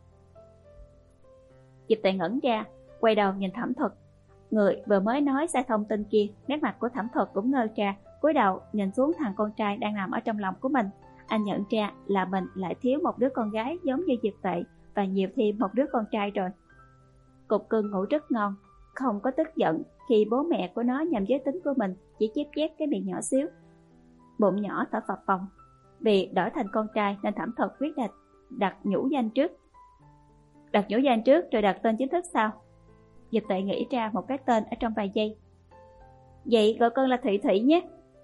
Speaker 1: Diệp Tuệ ngẩn ra, quay đầu nhìn Thẩm Thuật. Người vừa mới nói sai thông tin kia, nét mặt của Thẩm Thuật cũng ngơ ra, cúi đầu nhìn xuống thằng con trai đang nằm ở trong lòng của mình. Anh nhận ra là mình lại thiếu một đứa con gái giống như Diệp Tuệ và nhiều thêm một đứa con trai rồi. Cục cưng ngủ rất ngon, không có tức giận khi bố mẹ của nó nhầm giới tính của mình, chỉ chép chép cái miệng nhỏ xíu. Bụng nhỏ thở phập phồng. Vì đổi thành con trai nên Thẩm Thuật quyết định đặt nhũ danh trước. Đặt nhũ danh trước rồi đặt tên chính thức sau. Diệp Tuệ nghĩ ra một cái tên ở trong vài giây. Vậy gọi con là Thụy Thụy nhé.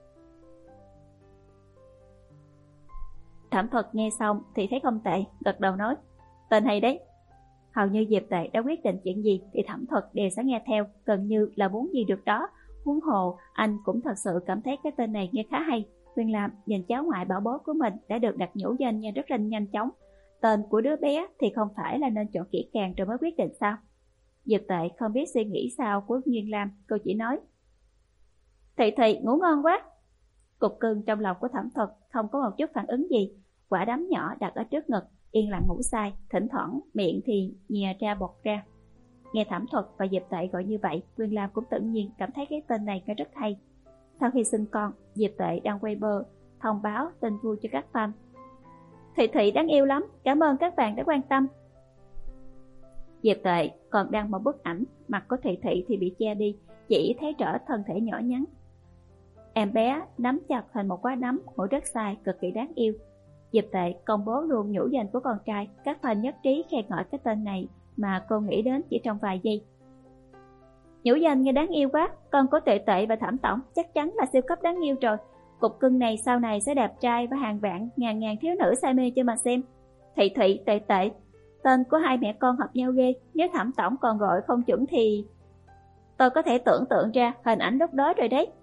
Speaker 1: Thẩm Thuật nghe xong thì thấy không tệ, gật đầu nói, tên hay đấy. Hầu như Diệp Tuệ đã quyết định chuyện gì thì Thẩm Thuật đều sẽ nghe theo, gần như là muốn gì được đó. Huống hồ anh cũng thật sự cảm thấy cái tên này nghe khá hay. Nguyên Lam nhìn cháu ngoại bảo bối của mình đã được đặt nhũ danh nghe rất là nhanh chóng. Tên của đứa bé thì không phải là nên chọn kỹ càng rồi mới quyết định sao? Diệp Tuệ không biết suy nghĩ sao của Nguyên Lam, cô chỉ nói, Thụy Thụy ngủ ngon quá. Cục cưng trong lòng của Thẩm Thuật không có một chút phản ứng gì. Quả đấm nhỏ đặt ở trước ngực, yên lặng ngủ say, thỉnh thoảng miệng thì nhè ra bọt ra. Nghe Thẩm Thuật và Diệp Tuệ gọi như vậy, Nguyên Lam cũng tự nhiên cảm thấy cái tên này nghe rất hay. Sau khi sinh con, Diệp Tuệ đăng Weibo thông báo tin vui cho các fan. Thụy Thụy đáng yêu lắm, cảm ơn các bạn đã quan tâm. Diệp Tuệ còn đăng một bức ảnh, mặt của Thụy Thụy thì bị che đi, chỉ thấy rõ thân thể nhỏ nhắn. Em bé nắm chặt thành một quả nắm, ngủ rất sai, cực kỳ đáng yêu. Diệp Tuệ công bố luôn nhũ danh của con trai, các fan nhất trí khen ngợi cái tên này mà cô nghĩ đến chỉ trong vài giây. Nhũ danh nghe đáng yêu quá, con của Tuệ Tuệ và Thẩm Tổng chắc chắn là siêu cấp đáng yêu rồi. Cục cưng này sau này sẽ đẹp trai và hàng vạn ngàn ngàn thiếu nữ say mê cho mà xem. Thụy Thụy, Tuệ Tuệ, tên của hai mẹ con hợp nhau ghê. Nếu Thẩm Tổng còn gọi không chuẩn thì tôi có thể tưởng tượng ra hình ảnh lúc đó rồi đấy.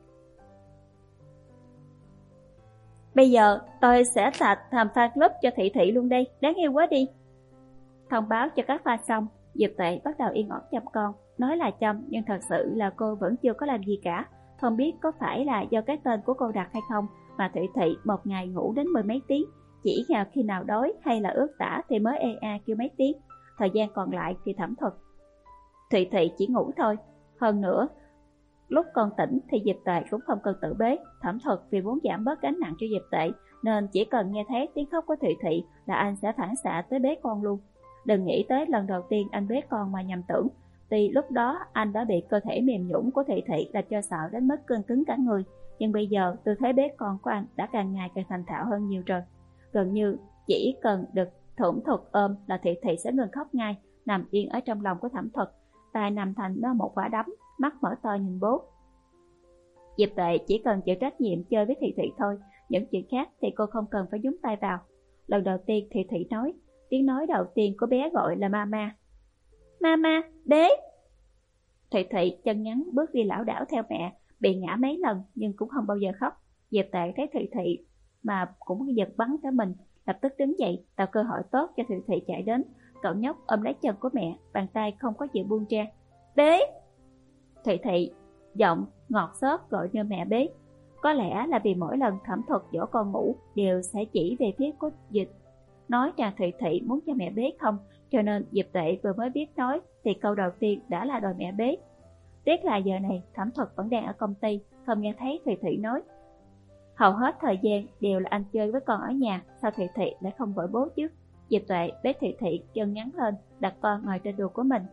Speaker 1: Bây giờ tôi sẽ sạch làm fan club cho Thụy Thụy luôn đây, đáng yêu quá đi. Thông báo cho các fan xong, Diệp Tuệ bắt đầu yên ổn chăm con. Nói là chăm nhưng thật sự là cô vẫn chưa có làm gì cả. Không biết có phải là do cái tên của cô đặt hay không mà Thụy Thụy một ngày ngủ đến mười mấy tiếng. Chỉ là khi nào đói hay là ướt tả thì mới ê a kêu mấy tiếng. Thời gian còn lại thì Thẩm Thuật. Thụy Thụy chỉ ngủ thôi. Hơn nữa, lúc con tỉnh thì Diệp Tuệ cũng không cần tự bế. Thẩm Thuật vì muốn giảm bớt gánh nặng cho Diệp Tuệ nên chỉ cần nghe thấy tiếng khóc của Thụy Thụy là anh sẽ phản xạ tới bế con luôn. Đừng nghĩ tới lần đầu tiên anh bế con mà nhầm tưởng. Tuy lúc đó anh đã bị cơ thể mềm nhũn của Thụy Thụy là cho sợ đến mức cứng cứng cả người, nhưng bây giờ tư thế bế con của anh đã càng ngày càng thành thạo hơn nhiều rồi. Gần như chỉ cần được Thẩm Thuật ôm là Thụy Thụy sẽ ngừng khóc ngay, nằm yên ở trong lòng của Thẩm Thuật, tay nằm thành nó một quả đấm, mắt mở to nhìn bố. Diệp Tuệ chỉ cần chịu trách nhiệm chơi với Thụy Thụy thôi, những chuyện khác thì cô không cần phải nhúng tay vào. Lần đầu tiên Thụy Thụy nói, tiếng nói đầu tiên của bé gọi là mama. Mama, bế. Thụy Thụy chân ngắn bước đi lảo đảo theo mẹ, bị ngã mấy lần nhưng cũng không bao giờ khóc. Diệp Tuệ thấy Thụy Thụy mà cũng giật bắn cả mình, lập tức đứng dậy tạo cơ hội tốt cho Thụy Thụy chạy đến. Cậu nhóc ôm lấy chân của mẹ, bàn tay không có chịu buông ra. Bế. Thụy Thụy giọng ngọt xớt gọi như mẹ bế. Có lẽ là vì mỗi lần Thẩm Thuật dỗ con ngủ đều sẽ chỉ về phía của Dịch, nói rằng Thụy Thụy muốn cho mẹ bế không, cho nên Diệp Tuệ vừa mới biết nói thì câu đầu tiên đã là đòi mẹ bế. Tiếc là giờ này Thẩm Thuật vẫn đang ở công ty, không nghe thấy Thụy Thụy nói. Hầu hết thời gian đều là anh chơi với con ở nhà, sao Thụy Thụy lại không gọi bố chứ? Diệp Tuệ bế Thụy Thụy chân ngắn lên, đặt con ngồi trên đùi của mình.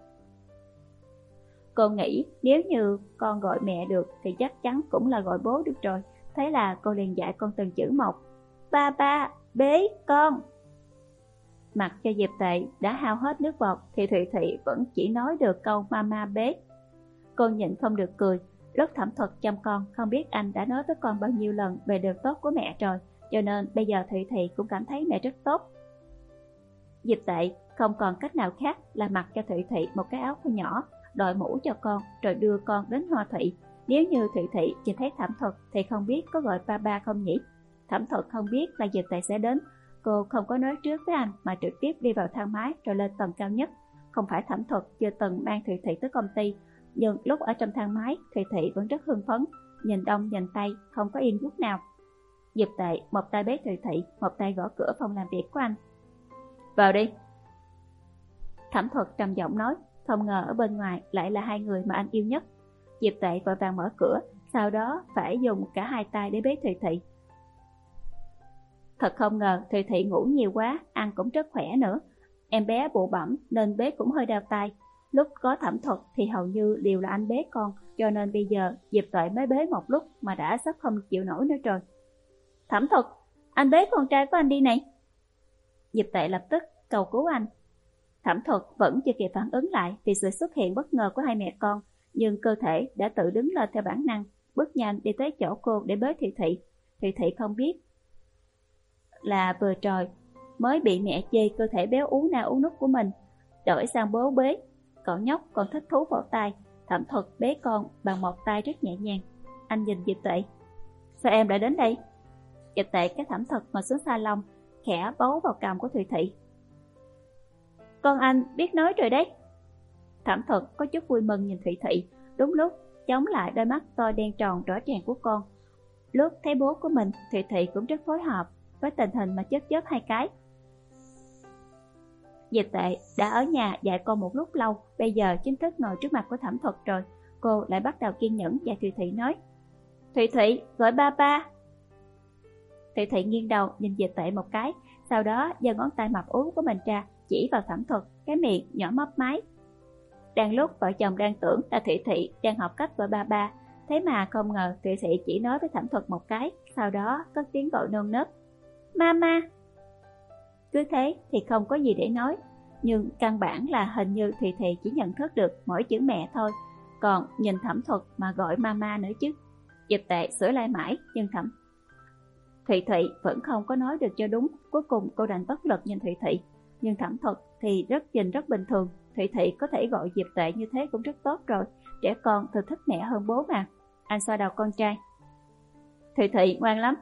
Speaker 1: Cô nghĩ nếu như con gọi mẹ được thì chắc chắn cũng là gọi bố được rồi. Thế là cô liền dạy con từng chữ một. Ba ba, bế con. Mặc cho Diệp Tuệ đã hao hết nước bọt thì Thụy Thụy vẫn chỉ nói được câu mama bế. Cô nhịn không được cười. Lúc Thẩm Thuật chăm con, không biết anh đã nói với con bao nhiêu lần về điều tốt của mẹ rồi, cho nên bây giờ Thụy Thụy cũng cảm thấy mẹ rất tốt. Diệp Tuệ không còn cách nào khác là mặc cho Thụy Thụy một cái áo khô nhỏ, đội mũ cho con, rồi đưa con đến Hoa Thụy. Nếu như Thụy Thụy nhìn thấy Thẩm Thuật thì không biết có gọi ba ba không nhỉ? Thẩm Thuật không biết là Diệp Tuệ sẽ đến, Cô không có nói trước với anh mà trực tiếp đi vào thang máy rồi lên tầng cao nhất. Không phải Thẩm Thuật chưa từng mang Thụy Thị tới công ty, nhưng lúc ở trong thang máy, Thụy Thị vẫn rất hưng phấn, nhìn đông nhìn tây, không có yên chút nào. Diệp Tệ một tay bế Thụy Thị, một tay gõ cửa phòng làm việc của anh. Vào đi. Thẩm Thuật trầm giọng nói, không ngờ ở bên ngoài lại là hai người mà anh yêu nhất. Diệp Tệ vội vàng mở cửa, sau đó phải dùng cả hai tay để bế Thụy Thị. Thật không ngờ Thụy Thị ngủ nhiều quá, ăn cũng rất khỏe nữa. Em bé bụ bẩm nên bế cũng hơi đau tay. Lúc có Thẩm Thuật thì hầu như đều là anh bế con, cho nên bây giờ Diệp Tuệ mới bế một lúc mà đã sắp không chịu nổi nữa rồi. Thẩm Thuật, anh bế con trai của anh đi này. Diệp Tuệ lập tức cầu cứu anh. Thẩm Thuật vẫn chưa kịp phản ứng lại vì sự xuất hiện bất ngờ của hai mẹ con, nhưng cơ thể đã tự đứng lên theo bản năng, bước nhanh đi tới chỗ cô để bế Thụy Thị. Thụy Thị không biết là vừa rồi mới bị mẹ chê cơ thể béo ú na ú nút của mình, đổi sang bố bế. Cậu nhóc còn thích thú vỗ tay. Thẩm Thuật bế con bằng một tay rất nhẹ nhàng. Anh nhìn Diệp Tuệ. Sao em lại đến đây? Diệp Tuệ cái Thẩm Thuật ngồi xuống salon, khẽ bấu vào cằm của Thụy Thị. Con anh biết nói rồi đấy. Thẩm Thuật có chút vui mừng nhìn Thụy Thị, đúng lúc chống lại đôi mắt to đen tròn rõ ràng của con. Lúc thấy bố của mình, Thụy Thị cũng rất phối hợp với tình hình mà chớp chớp hai cái. Diệp Tệ đã ở nhà dạy con một lúc lâu, bây giờ chính thức ngồi trước mặt của Thẩm Thuật rồi, cô lại bắt đầu kiên nhẫn dạy Thụy Thị nói. Thụy Thị, gọi ba ba. Thụy Thị nghiêng đầu nhìn Diệp Tệ một cái, sau đó giơ ngón tay mập ú của mình ra, chỉ vào Thẩm Thuật, cái miệng nhỏ mấp máy. Đang lúc vợ chồng đang tưởng là Thụy Thị đang học cách gọi ba ba, thế mà không ngờ Thụy Thị chỉ nói với Thẩm Thuật một cái, sau đó cất tiếng gọi nôn nớp. Mama. Cứ thế thì không có gì để nói, nhưng căn bản là hình như Thụy Thị chỉ nhận thức được mỗi chữ mẹ thôi, còn nhìn Thẩm Thuật mà gọi mama nữa chứ. Diệp Tệ sửa lại mãi, nhưng Thẩm Thụy Thị vẫn không có nói được cho đúng, cuối cùng cô đành bất lực nhìn Thụy Thị. Nhưng Thẩm Thuật thì rất nhìn rất bình thường, Thụy Thị có thể gọi Diệp Tệ như thế cũng rất tốt rồi, trẻ con thường thích mẹ hơn bố mà. Anh xoa đầu con trai. Thụy Thị ngoan lắm.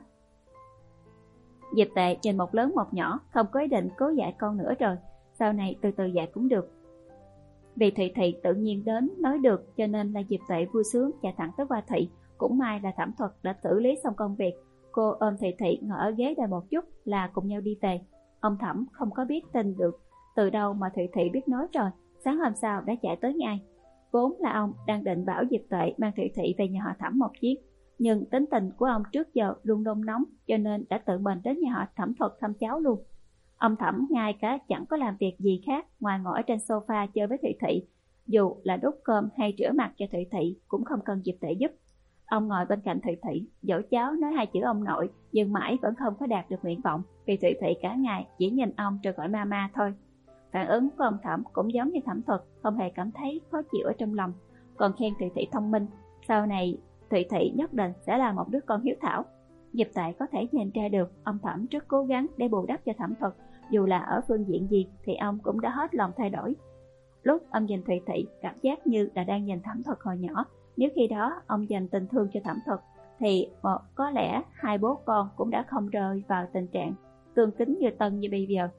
Speaker 1: Diệp Tệ nhìn một lớn một nhỏ, không có ý định cố dạy con nữa rồi, sau này từ từ dạy cũng được. Vì Thụy Thị tự nhiên đến nói được, cho nên là Diệp Tệ vui sướng chạy thẳng tới Hoa Thị. Cũng may là Thẩm Thuật đã xử lý xong công việc, cô ôm Thụy Thị ngồi ở ghế đợi một chút là cùng nhau đi về. Ông Thẩm không có biết tin được từ đâu mà Thụy Thị biết nói rồi, sáng hôm sau đã chạy tới ngay. Vốn là ông đang định bảo Diệp Tệ mang Thụy Thị về nhà họ Thẩm một chuyến, nhưng tính tình của ông trước giờ luôn nôn nóng, cho nên đã tự mình đến nhà họ Thẩm Thuật thăm cháu luôn. Ông Thẩm ngay cả chẳng có làm việc gì khác ngoài ngồi trên sofa chơi với Thụy Thị, dù là đút cơm hay rửa mặt cho Thụy Thị cũng không cần Diệp Tệ giúp. Ông ngồi bên cạnh Thụy Thị, dỗ cháu nói hai chữ ông nội, nhưng mãi vẫn không có đạt được nguyện vọng, vì Thụy Thị cả ngày chỉ nhìn ông rồi gọi mama thôi. Phản ứng của ông Thẩm cũng giống như Thẩm Thuật, không hề cảm thấy khó chịu ở trong lòng, còn khen Thụy Thị thông minh, sau này Thụy Thị nhất định sẽ là một đứa con hiếu thảo. Diệp Tệ có thể nhìn ra được ông Thẩm rất cố gắng để bù đắp cho Thẩm Thuật, dù là ở phương diện gì thì ông cũng đã hết lòng thay đổi. Lúc ông nhìn Thụy Thị, cảm giác như là đang nhìn Thẩm Thuật hồi nhỏ. Nếu khi đó ông dành tình thương cho Thẩm Thuật thì một, có lẽ hai bố con cũng đã không rơi vào tình trạng tương kính như tân như bây giờ.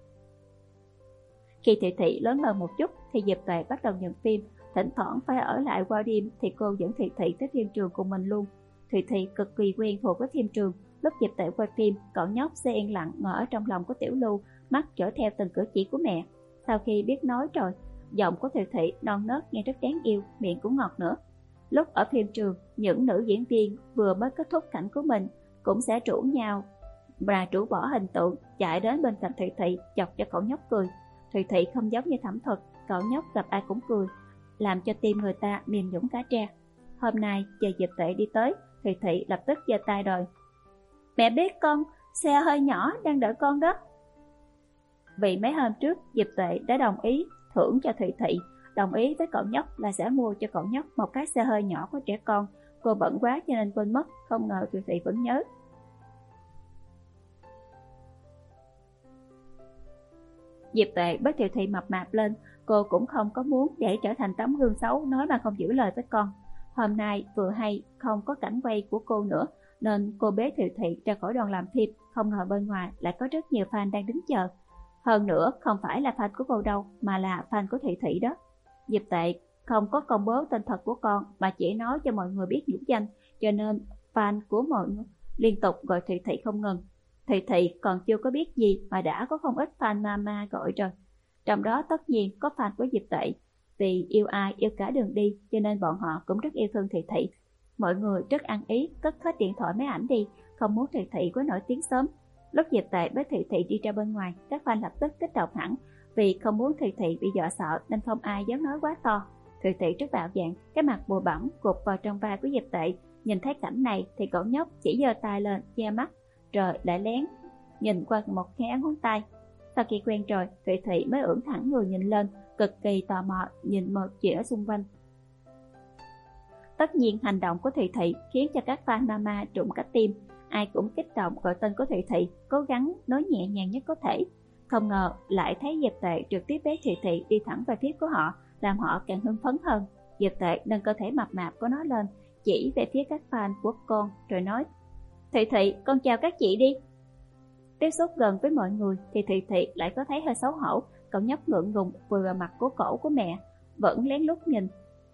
Speaker 1: Khi Thụy Thị lớn hơn một chút thì Diệp Tệ bắt đầu nhận phim, thỉnh thoảng phải ở lại qua đêm thì cô dẫn Thụy Thị tới phim trường cùng mình luôn. Thụy Thị cực kỳ quen thuộc với phim trường. Lúc Diệp Tệ quay phim, cậu nhóc sẽ yên lặng ngồi ở trong lòng của Tiểu Lưu, mắt dõi theo từng cử chỉ của mẹ. Sau khi biết nói rồi, giọng của Thụy Thị non nớt nghe rất đáng yêu, miệng cũng ngọt nữa. Lúc ở phim trường, những nữ diễn viên vừa mới kết thúc cảnh của mình cũng sẽ rủ nhau và rũ bỏ hình tượng chạy đến bên cạnh Thụy Thị chọc cho cậu nhóc cười. Thụy Thị không giống như Thẩm Thuật, cậu nhóc gặp ai cũng cười, làm cho tim người ta mềm nhũn cả ra. Hôm nay chờ Diệp Tệ đi tới, Thụy Thị lập tức giơ tay đòi. Mẹ biết con, xe hơi nhỏ đang đợi con đó. Vì mấy hôm trước Diệp Tệ đã đồng ý thưởng cho Thụy Thị, đồng ý với cậu nhóc là sẽ mua cho cậu nhóc một cái xe hơi nhỏ của trẻ con. Cô bận quá cho nên quên mất, không ngờ Thụy Thị vẫn nhớ. Diệp Tệ bế Thụy Thị mập mạp lên, cô cũng không có muốn để trở thành tấm gương xấu nói mà không giữ lời với con. Hôm nay vừa hay không có cảnh quay của cô nữa, nên cô bế Thiệu Thị ra khỏi đoàn làm phim. Không ngờ bên ngoài lại có rất nhiều fan đang đứng chờ. Hơn nữa không phải là fan của cô đâu, mà là fan của Thiệu Thị đó. Diệp Tệ không có công bố tên thật của con, mà chỉ nói cho mọi người biết nhũ danh, cho nên fan của mọi người liên tục gọi Thiệu Thị không ngừng. Thiệu Thị còn chưa có biết gì mà đã có không ít fan mama gọi rồi. Trong đó tất nhiên có fan của Diệp Tệ. Vì yêu ai yêu cả đường đi, cho nên bọn họ cũng rất yêu thương Thiệu Thị. Mọi người rất ăn ý, cất hết điện thoại máy ảnh đi, không muốn Thiệu Thị quá nổi tiếng sớm. Lúc Diệp Tệ với Thiệu Thị đi ra bên ngoài, các fan lập tức kích động hẳn, vì không muốn Thiệu Thị bị dọa sợ nên không ai dám nói quá to. Thiệu Thị rất bạo dạn, cái mặt bùa bẩm gục vào trong vai của Diệp Tệ. Nhìn thấy cảnh này thì cậu nhóc chỉ giơ tay lên che mắt, rồi lại lén nhìn qua một khe ngón tay. Sau khi quen rồi, Thiệu Thị mới ưỡn thẳng người nhìn lên, cực kỳ tò mò nhìn một chuyện ở xung quanh. Tất nhiên hành động của Thiệu Thị khiến cho các fan mama trụng cả tim. Ai cũng kích động gọi tên của Thiệu Thị, cố gắng nói nhẹ nhàng nhất có thể. Không ngờ lại thấy Diệp Tệ trực tiếp bế Thiệu Thị đi thẳng về phía của họ, làm họ càng hưng phấn hơn. Diệp Tệ nâng cơ thể mập mạp của nó lên, chỉ về phía các fan của con rồi nói: Thiệu Thị, con chào các chị đi. Tiếp xúc gần với mọi người thì Thiệu Thị lại có thấy hơi xấu hổ. Cậu nhóc ngượng ngùng vùi vào mặt của cổ của mẹ, vẫn lén lút nhìn.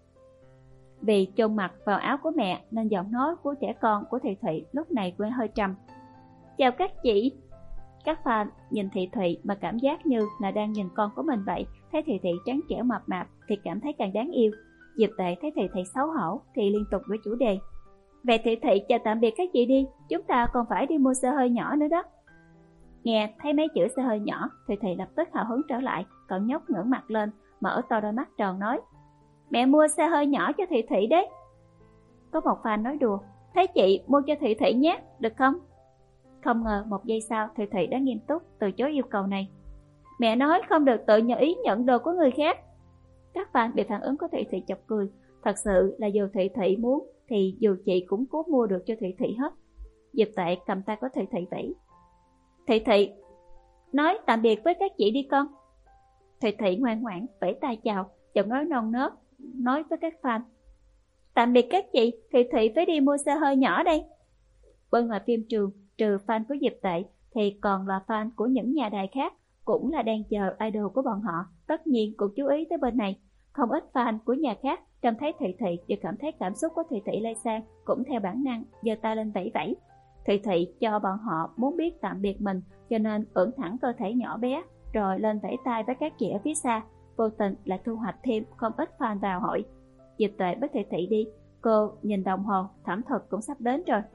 Speaker 1: Vì chôn mặt vào áo của mẹ nên giọng nói của trẻ con của Thiệu Thị lúc này quên hơi trầm. Chào các chị. Các fan nhìn Thiệu Thị mà cảm giác như là đang nhìn con của mình vậy. Thấy Thiệu Thị trắng trẻo mập mạp thì cảm thấy càng đáng yêu. Diệp Tệ thấy Thiệu Thị xấu hổ thì liên tục với chủ đề: Vậy Thiệu Thị chào tạm biệt các chị đi, chúng ta còn phải đi mua xe hơi nhỏ nữa đó. Nghe thấy mấy chữ xe hơi nhỏ, Thiệu Thị lập tức hào hứng trở lại. Cậu nhóc ngẩng mặt lên, mở to đôi mắt tròn nói: Mẹ mua xe hơi nhỏ cho Thiệu Thị đấy. Có một fan nói đùa: Thế chị mua cho Thiệu Thị nhé, được không? Không ngờ một giây sau Thiệu Thị đã nghiêm túc từ chối yêu cầu này. Mẹ nói không được tự nhận ý nhận đồ của người khác. Các fan bị phản ứng của Thiệu Thị chọc cười. Thật sự là dù Thiệu Thị muốn thì dù chị cũng cố mua được cho Thiệu Thị hết. Diệp Tệ cầm tay của Thiệu Thị vẫy: Thiệu Thị, nói tạm biệt với các chị đi con. Thiệu Thị ngoan ngoãn vẫy tay chào, giọng nói non nớt nói với các fan: Tạm biệt các chị, Thiệu Thị phải đi mua xe hơi nhỏ đây. Bên ngoài phim trường, trừ fan của Diệp Tệ thì còn là fan của những nhà đài khác, cũng là đang chờ idol của bọn họ, tất nhiên cũng chú ý tới bên này. Không ít fan của nhà khác trông thấy Thiệu Thị đều cảm thấy cảm xúc của Thiệu Thị lây sang, cũng theo bản năng giơ tay lên vẫy vẫy. Thiệu Thị cho bọn họ muốn biết tạm biệt mình, cho nên ưỡn thẳng cơ thể nhỏ bé rồi lên vẫy tay với các chị ở phía xa, vô tình lại thu hoạch thêm không ít fan vào hỏi. Diệp Tệ bắt Thiệu Thị đi, cô nhìn đồng hồ, thẩm thuật cũng sắp đến rồi.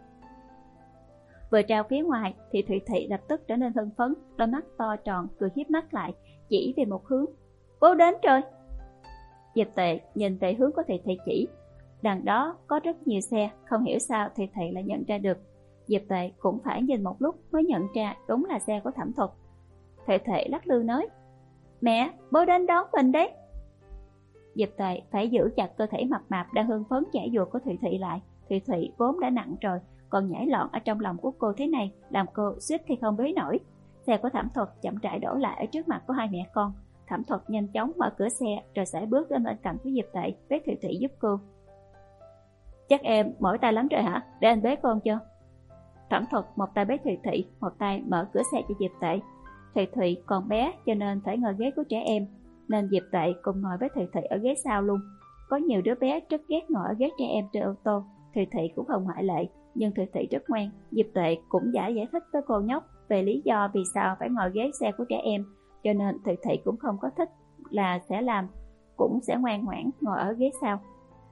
Speaker 1: Vừa trao phía ngoài thì Thiệu Thị lập tức trở nên hưng phấn, đôi mắt to tròn cười híp mắt lại, chỉ về một hướng: Bố đến rồi. Diệp Tệ nhìn về hướng của Thiệu Thị chỉ, đằng đó có rất nhiều xe, không hiểu sao Thiệu Thị lại nhận ra được. Diệp Tệ cũng phải nhìn một lúc mới nhận ra đúng là xe của thẩm thuật. Thiệu Thị lắc lư nói: Mẹ, bố đến đón mình đấy. Diệp Tệ phải giữ chặt cơ thể mập mạp đang hưng phấn chảy dùa của Thiệu Thị lại. Thiệu Thị vốn đã nặng rồi, còn nhảy loạn ở trong lòng của cô thế này làm cô suýt thì không bế nổi. Xe của thẩm thuật chậm rãi đổ lại ở trước mặt của hai mẹ con. Thẩm thuật nhanh chóng mở cửa xe rồi sải bước đến bên cạnh của Diệp Tệ, bế Thiệu Thị giúp cô. Chắc em mỏi tay lắm rồi hả? Để anh bế con cho. Thẩm thuật một tay bế Thiệu Thị, một tay mở cửa xe cho Diệp Tệ. Thiệu Thị còn bé cho nên phải ngồi ghế của trẻ em, nên Diệp Tệ cùng ngồi với Thiệu Thị ở ghế sau luôn. Có nhiều đứa bé rất ghét ngồi ở ghế trẻ em trên ô tô, Thiệu Thị cũng không ngoại lệ, nhưng Thiệu Thị rất ngoan. Diệp Tệ cũng đã giải thích với cô nhóc về lý do vì sao phải ngồi ghế xe của trẻ em, cho nên Thiệu Thị cũng không có thích là sẽ làm, cũng sẽ ngoan ngoãn ngồi ở ghế sau.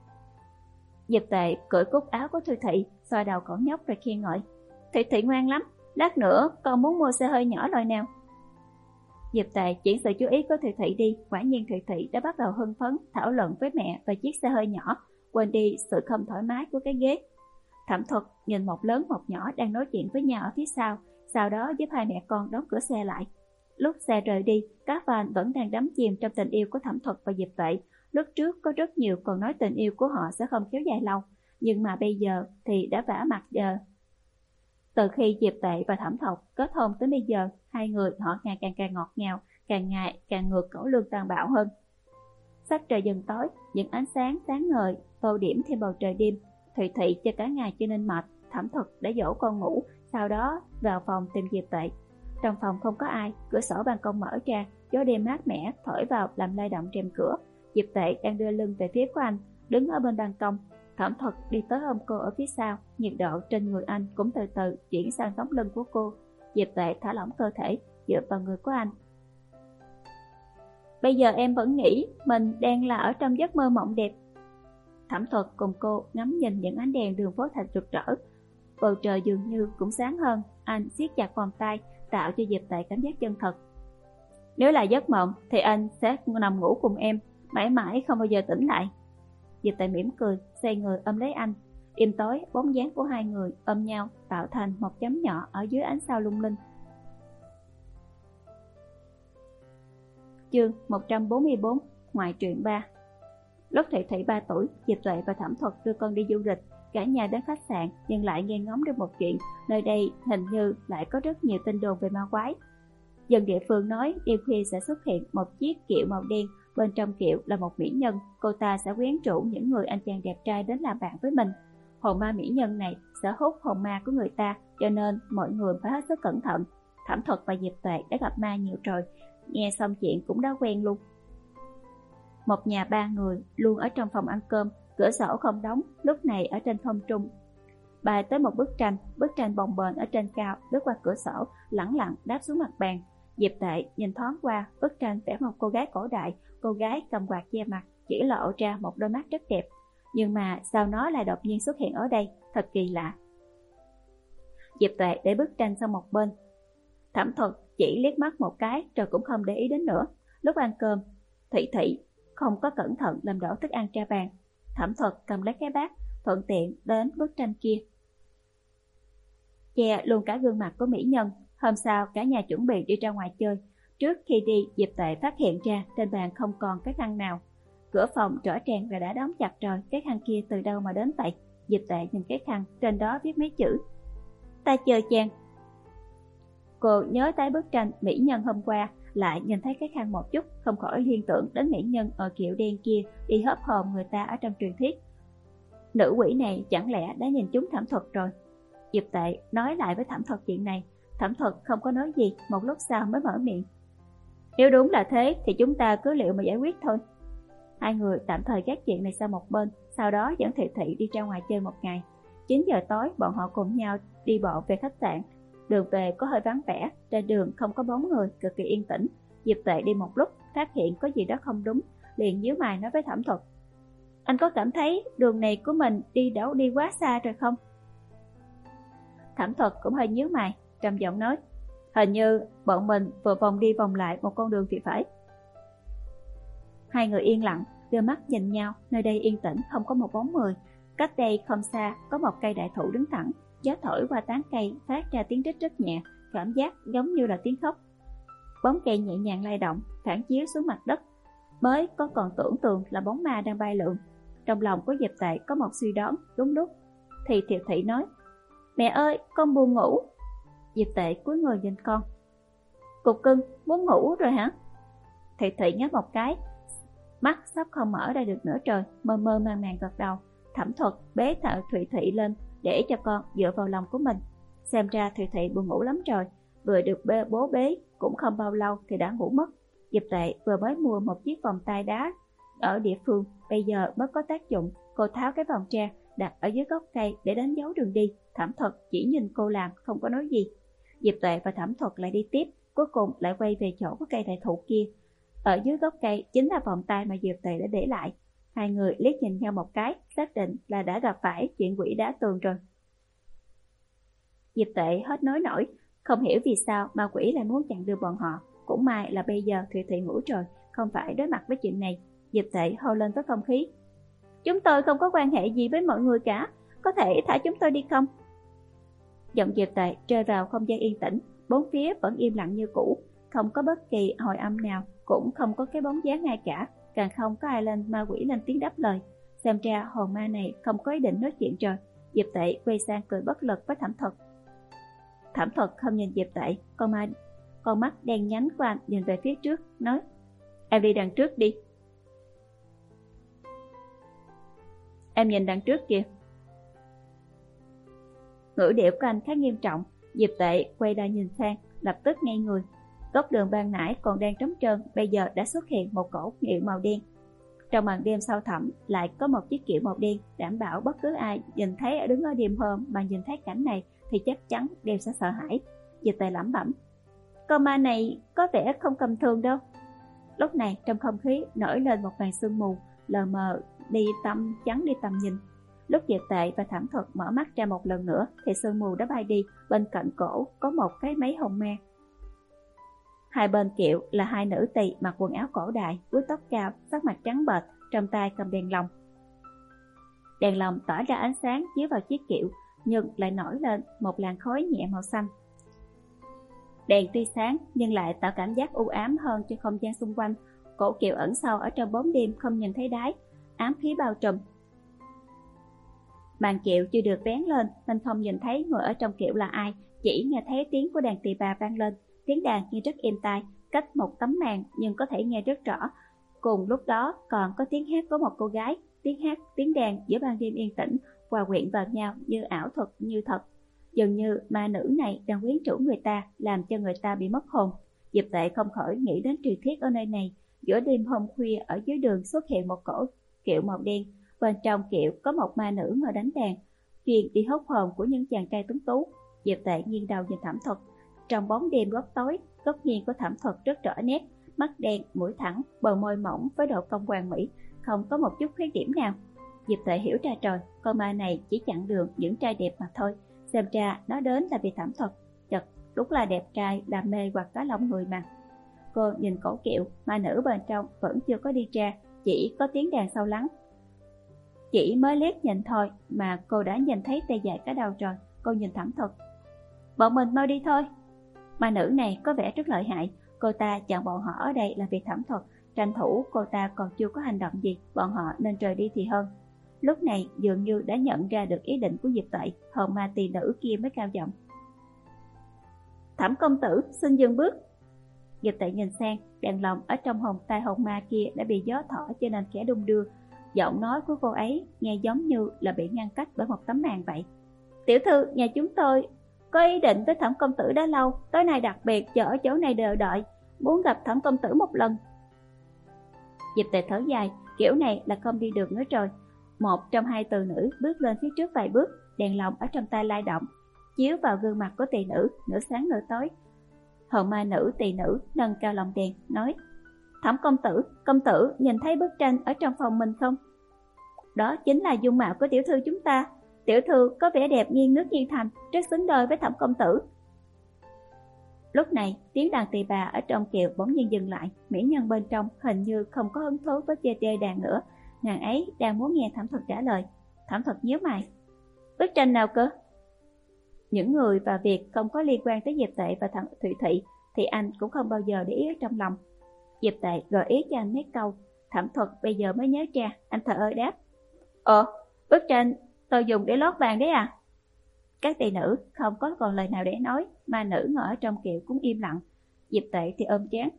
Speaker 1: Diệp Tệ cởi cúc áo của Thiệu Thị, xoa đầu cậu nhóc rồi khen ngợi: Thiệu Thị ngoan lắm, lát nữa con muốn mua xe hơi nhỏ loại nào. Diệp Tệ chuyển sự chú ý của Thiệu Thị đi. Quả nhiên Thiệu Thị đã bắt đầu hưng phấn thảo luận với mẹ về chiếc xe hơi nhỏ, quên đi sự không thoải mái của cái ghế. Thẩm thuật nhìn một lớn một nhỏ đang nói chuyện với nhau ở phía sau, sau đó giúp hai mẹ con đóng cửa xe lại. Lúc xe rời đi, các fan vẫn đang đắm chìm trong tình yêu của Thẩm thuật và Diệp Tệ. Lúc trước có rất nhiều còn nói tình yêu của họ sẽ không kéo dài lâu, nhưng mà bây giờ thì đã vả mặt giờ. Từ khi Diệp Tệ và Thẩm thuật kết hôn tới bây giờ, hai người họ ngày càng càng ngọt ngào, càng ngày càng ngược cẩu lương tàn bạo hơn. Sắc trời dần tối, những ánh sáng sáng ngời tô điểm thêm bầu trời đêm. Thiệu Thị cho cả ngày cho nên mệt, Thẩm Thuật để dỗ con ngủ, sau đó vào phòng tìm Diệp Tuệ. Trong phòng không có ai, cửa sổ ban công mở ra, gió đêm mát mẻ thổi vào làm lay động rèm cửa. Diệp Tuệ đang đưa lưng về phía của anh, đứng ở bên ban công. Thẩm Thuật đi tới ôm cô ở phía sau, nhiệt độ trên người anh cũng từ từ chuyển sang sống lưng của cô. Diệp Tuệ thả lỏng cơ thể, dựa vào người của anh. Bây giờ em vẫn nghĩ mình đang là ở trong giấc mơ mộng đẹp. Thẩm Thuật cùng cô ngắm nhìn những ánh đèn đường phố thành rực rỡ. Bầu trời dường như cũng sáng hơn. Anh siết chặt vòng tay, tạo cho Diệp Tuệ cảm giác chân thật. Nếu là giấc mộng thì anh sẽ nằm ngủ cùng em, mãi mãi không bao giờ tỉnh lại. Diệp Tuệ mỉm cười, xoay người ôm lấy anh. Đêm tối, bóng dáng của hai người ôm nhau tạo thành một chấm nhỏ ở dưới ánh sao lung linh. Chương một trăm bốn mươi bốn, ngoại truyện ba. Lúc Thị Thị ba tuổi, Diệp Tuệ và Thẩm Thuật đưa con đi du lịch. Cả nhà đến khách sạn nhưng lại nghe ngóng được một chuyện, nơi đây hình như lại có rất nhiều tin đồn về ma quái. Dân địa phương nói đêm khuya sẽ xuất hiện một chiếc kiệu màu đen, bên trong kiệu là một mỹ nhân, cô ta sẽ quyến rũ những người anh chàng đẹp trai đến làm bạn với mình. Hồn ma mỹ nhân này sẽ hút hồn ma của người ta, cho nên mọi người phải hết sức cẩn thận. Thẩm Thuật và Diệp Tuệ đã gặp ma nhiều rồi, nghe xong chuyện cũng đã quen luôn. Một nhà ba người luôn ở trong phòng ăn cơm, cửa sổ không đóng, lúc này ở trên không trung bay tới một bức tranh, bức tranh bồng bềnh ở trên cao, lướt qua cửa sổ, lẳng lặng đáp xuống mặt bàn. Diệp Tuệ nhìn thoáng qua, bức tranh vẽ một cô gái cổ đại, cô gái cầm quạt che mặt, chỉ lộ ra một đôi mắt rất đẹp. Nhưng mà sao nó lại đột nhiên xuất hiện ở đây, thật kỳ lạ. Diệp Tuệ để bức tranh sang một bên. Thẩm Thuật chỉ liếc mắt một cái rồi cũng không để ý đến nữa. Lúc ăn cơm, Thị Thị không có cẩn thận làm đổ thức ăn ra bàn. Thẩm Thuật cầm lấy cái bát, thuận tiện đến bức tranh kia, che luôn cả gương mặt của mỹ nhân. Hôm sau cả nhà chuẩn bị đi ra ngoài chơi. Trước khi đi, Diệp Tuệ phát hiện ra trên bàn không còn cái khăn nào. Cửa phòng rõ ràng là đã đóng chặt rồi, cái khăn kia từ đâu mà đến vậy? Diệp Tuệ nhìn cái khăn, trên đó viết mấy chữ: Ta chờ chàng. Cô nhớ tới bức tranh mỹ nhân hôm qua, lại nhìn thấy cái khăn một chút, không khỏi liên tưởng đến mỹ nhân ở kiệu đen kia đi hớp hồn người ta ở trong truyền thuyết. Nữ quỷ này chẳng lẽ đã nhìn trúng Thẩm Thuật rồi? Diệp Tuệ nói lại với Thẩm Thuật chuyện này. Thẩm Thuật không có nói gì, một lúc sau mới mở miệng: Nếu đúng là thế thì chúng ta cứ liệu mà giải quyết thôi. Hai người tạm thời gác chuyện này sang một bên, sau đó dẫn Thị Thị đi ra ngoài chơi một ngày. Chín giờ tối bọn họ cùng nhau đi bộ về khách sạn. Đường về có hơi vắng vẻ, trên đường không có bóng người, cực kỳ yên tĩnh. Diệp Tuệ đi một lúc, phát hiện có gì đó không đúng, liền nhíu mày nói với Thẩm Thuật: Anh có cảm thấy đường này của mình đi đâu đi quá xa rồi không? Thẩm Thuật cũng hơi nhíu mày, trầm giọng nói: Hình như bọn mình vừa vòng đi vòng lại một con đường thì phải. Hai người yên lặng, đưa mắt nhìn nhau. Nơi đây yên tĩnh, không có một bóng người. Cách đây không xa có một cây đại thụ đứng thẳng, gió thổi qua tán cây phát ra tiếng rít rất nhẹ, cảm giác giống như là tiếng khóc. Bóng cây nhẹ nhàng lay động, phản chiếu xuống mặt đất, mới có còn tưởng tượng là bóng ma đang bay lượn. Trong lòng của Diệp Tuệ có một suy đoán. Đúng lúc thì Thiệu Thị nói: Mẹ ơi, con buồn ngủ. Diệp Tuệ cúi người nhìn con: Cục cưng, muốn ngủ rồi hả? Thiệu Thị nhấp một cái, mắt sắp không mở ra được nữa rồi, mơ mơ màng màng gật đầu. Thẩm Thuật bế thợ Thụy Thị lên để cho con dựa vào lòng của mình. Xem ra Thụy Thị buồn ngủ lắm rồi, vừa được bê, bố bế cũng không bao lâu thì đã ngủ mất. Diệp Tuệ vừa mới mua một chiếc vòng tay đá ở địa phương, bây giờ mới có tác dụng. Cô tháo cái vòng ra, đặt ở dưới gốc cây để đánh dấu đường đi. Thẩm Thuật chỉ nhìn cô làm, không có nói gì. Diệp Tuệ và Thẩm Thuật lại đi tiếp, cuối cùng lại quay về chỗ của cây đại thụ kia. Ở dưới gốc cây chính là vòng tay mà Diệp Tuệ đã để lại. Hai người liếc nhìn nhau một cái, xác định là đã gặp phải chuyện quỷ đá tường rồi. Diệp Tuệ hết nói nổi, không hiểu vì sao ma quỷ lại muốn chặn đường bọn họ. Cũng may là bây giờ Thụy Thị ngủ rồi, không phải đối mặt với chuyện này. Diệp Tuệ hô lên với không khí: Chúng tôi không có quan hệ gì với mọi người cả, có thể thả chúng tôi đi không? Giọng Diệp Tuệ rơi vào không gian yên tĩnh, bốn phía vẫn im lặng như cũ, không có bất kỳ hồi âm nào, cũng không có cái bóng dáng ai cả, càng không có ai lên ma quỷ lên tiếng đáp lời. Xem ra hồn ma này không có ý định nói chuyện rồi. Diệp Tuệ quay sang cười bất lực với Thẩm Thuật. Thẩm Thuật không nhìn Diệp Tuệ, con ma con mắt đen nhánh của anh nhìn về phía trước, nói: Em đi đằng trước đi. Em nhìn đằng trước kìa. Ngữ điệu của anh khá nghiêm trọng. Diệp Tệ quay ra nhìn sang, lập tức ngay người. Góc đường ban nãy còn đang trống trơn, bây giờ đã xuất hiện một cổ kiệu màu đen. Trong màn đêm sâu thẳm lại có một chiếc kiệu màu đen, đảm bảo bất cứ ai nhìn thấy ở đứng ở đêm hôm mà nhìn thấy cảnh này thì chắc chắn đều sẽ sợ hãi. Diệp Tệ lẩm bẩm, con ma này có vẻ không cầm thường đâu. Lúc này trong không khí nổi lên một màn sương mù lờ mờ đi tầm chắn đi tầm nhìn. Lúc Diệp Tệ và Thẩm Thuật mở mắt ra một lần nữa thì sương mù đã bay đi, bên cạnh cổ có một cái máy hồng ma. Hai bên kiệu là hai nữ tỳ mặc quần áo cổ đại, búi tóc cao, sắc mặt trắng bệch, trong tay cầm đèn lồng. Đèn lồng tỏa ra ánh sáng chiếu vào chiếc kiệu, nhưng lại nổi lên một làn khói nhẹ màu xanh. Đèn tuy sáng nhưng lại tạo cảm giác u ám hơn cho không gian xung quanh. Cổ kiệu ẩn sâu ở trong bóng đêm không nhìn thấy đáy, ám khí bao trùm. Màn kiệu chưa được vén lên nên không nhìn thấy người ở trong kiệu là ai, chỉ nghe thấy tiếng của đàn tỳ bà vang lên. Tiếng đàn nghe rất êm tai, cách một tấm màn nhưng có thể nghe rất rõ. Cùng lúc đó còn có tiếng hát của một cô gái. Tiếng hát, tiếng đàn giữa ban đêm yên tĩnh hòa quyện vào nhau như ảo thuật như thật. Dường như ma nữ này đang quyến rũ người ta, làm cho người ta bị mất hồn. Diệp Tệ không khỏi nghĩ đến truyền thuyết ở nơi này. Giữa đêm hôm khuya ở dưới đường xuất hiện một cổ kiệu màu đen. Bên trong kiệu có một ma nữ ngồi đánh đàn, chuyên đi hút hồn của những chàng trai tuấn tú. Diệp Tệ nghiêng đầu nhìn Thẩm Thuật. Trong bóng đêm góc tối, góc nghiêng của Thẩm Thuật rất rõ nét, mắt đen, mũi thẳng, bờ môi mỏng với độ cong hoàn mỹ, không có một chút khuyết điểm nào. Diệp Tệ hiểu ra rồi, con ma này chỉ chặn đường những trai đẹp mà thôi. Xem ra nó đến là vì Thẩm Thuật. Chật, đúng là đẹp trai, đam mê hoặc có lòng người mà. Cô nhìn cổ kiệu, ma nữ bên trong vẫn chưa có đi ra, chỉ có tiếng đàn sâu lắng. Chỉ mới liếc nhìn thôi mà cô đã nhìn thấy tê dại cả đầu rồi. Cô nhìn Thẩm Thuật, bọn mình mau đi thôi. Ma nữ này có vẻ rất lợi hại. Cô ta chọn bọn họ ở đây là vì Thẩm Thuật. Tranh thủ cô ta còn chưa có hành động gì, bọn họ nên rời đi thì hơn. Lúc này dường như đã nhận ra được ý định của Diệp Tệ. Hồn ma tỳ nữ kia mới cao giọng, Thẩm công tử xin dừng bước. Diệp Tệ nhìn sang, đèn lồng ở trong hồn tai hồn ma kia đã bị gió thổi cho nên khẽ đung đưa. Giọng nói của cô ấy nghe giống như là bị ngăn cách bởi một tấm màn vậy. Tiểu thư, nhà chúng tôi có ý định với Thẩm công tử đã lâu, tối nay đặc biệt chờ ở chỗ này đợi đợi, muốn gặp Thẩm công tử một lần. Diệp Tệ thở dài, kiểu này là không đi được nữa rồi. Một trong hai từ nữ bước lên phía trước vài bước, đèn lồng ở trong tay lay động, chiếu vào gương mặt của tỳ nữ, nửa sáng nửa tối. Hồn ma nữ tỳ nữ nâng cao lồng đèn, nói, Thẩm công tử, công tử nhìn thấy bức tranh ở trong phòng mình không? Đó chính là dung mạo của tiểu thư chúng ta. Tiểu thư có vẻ đẹp nghiêng nước nghiêng thành, rất xứng đôi với Thẩm công tử. Lúc này tiếng đàn tỳ bà ở trong kiệu bỗng nhiên dừng lại. Mỹ nhân bên trong hình như không có hứng thú với chơi chơi đàn nữa. Nàng ấy đang muốn nghe Thẩm Thuật trả lời. Thẩm Thuật nhíu mày, bức tranh nào cơ? Những người và việc không có liên quan tới Diệp Tệ và Thẩm Thụy Thị thì anh cũng không bao giờ để ý ở trong lòng. Diệp Tệ gợi ý cho anh mấy câu. Thẩm Thuật bây giờ mới nhớ ra. Anh thở ơ đáp, Ồ, bức tranh tôi dùng để lót vàng đấy à? Các tỳ nữ không có còn lời nào để nói. Ma nữ ngồi ở trong kiệu cũng im lặng. Diệp Tệ thì ôm chán.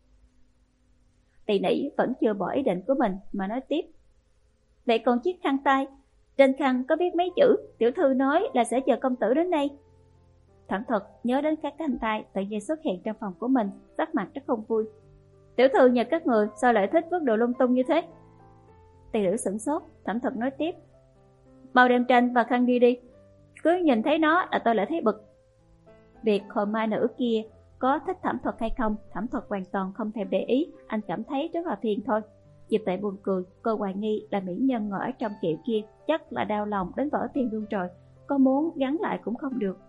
Speaker 1: Tỳ nữ vẫn chưa bỏ ý định của mình mà nói tiếp, vậy còn chiếc khăn tay, trên khăn có viết mấy chữ, tiểu thư nói là sẽ chờ công tử đến đây. Thẩm Thuật nhớ đến các khăn tay tự nhiên xuất hiện trong phòng của mình, sắc mặt rất không vui. Tiểu thư nhà các người sao lại thích vứt đồ lung tung như thế? Tỳ nữ sửng sốt. Thẩm Thuật nói tiếp, mau đem tranh và khăn đi đi, cứ nhìn thấy nó là tôi lại thấy bực. Việc hồn ma nữ kia có thích Thẩm Thuật hay không, Thẩm Thuật hoàn toàn không thèm để ý, anh cảm thấy rất là phiền thôi. Diệp Tệ buồn cười, cô hoài nghi là mỹ nhân ngồi ở trong kiệu kia chắc là đau lòng đến vỡ tim luôn rồi, có muốn gắn lại cũng không được.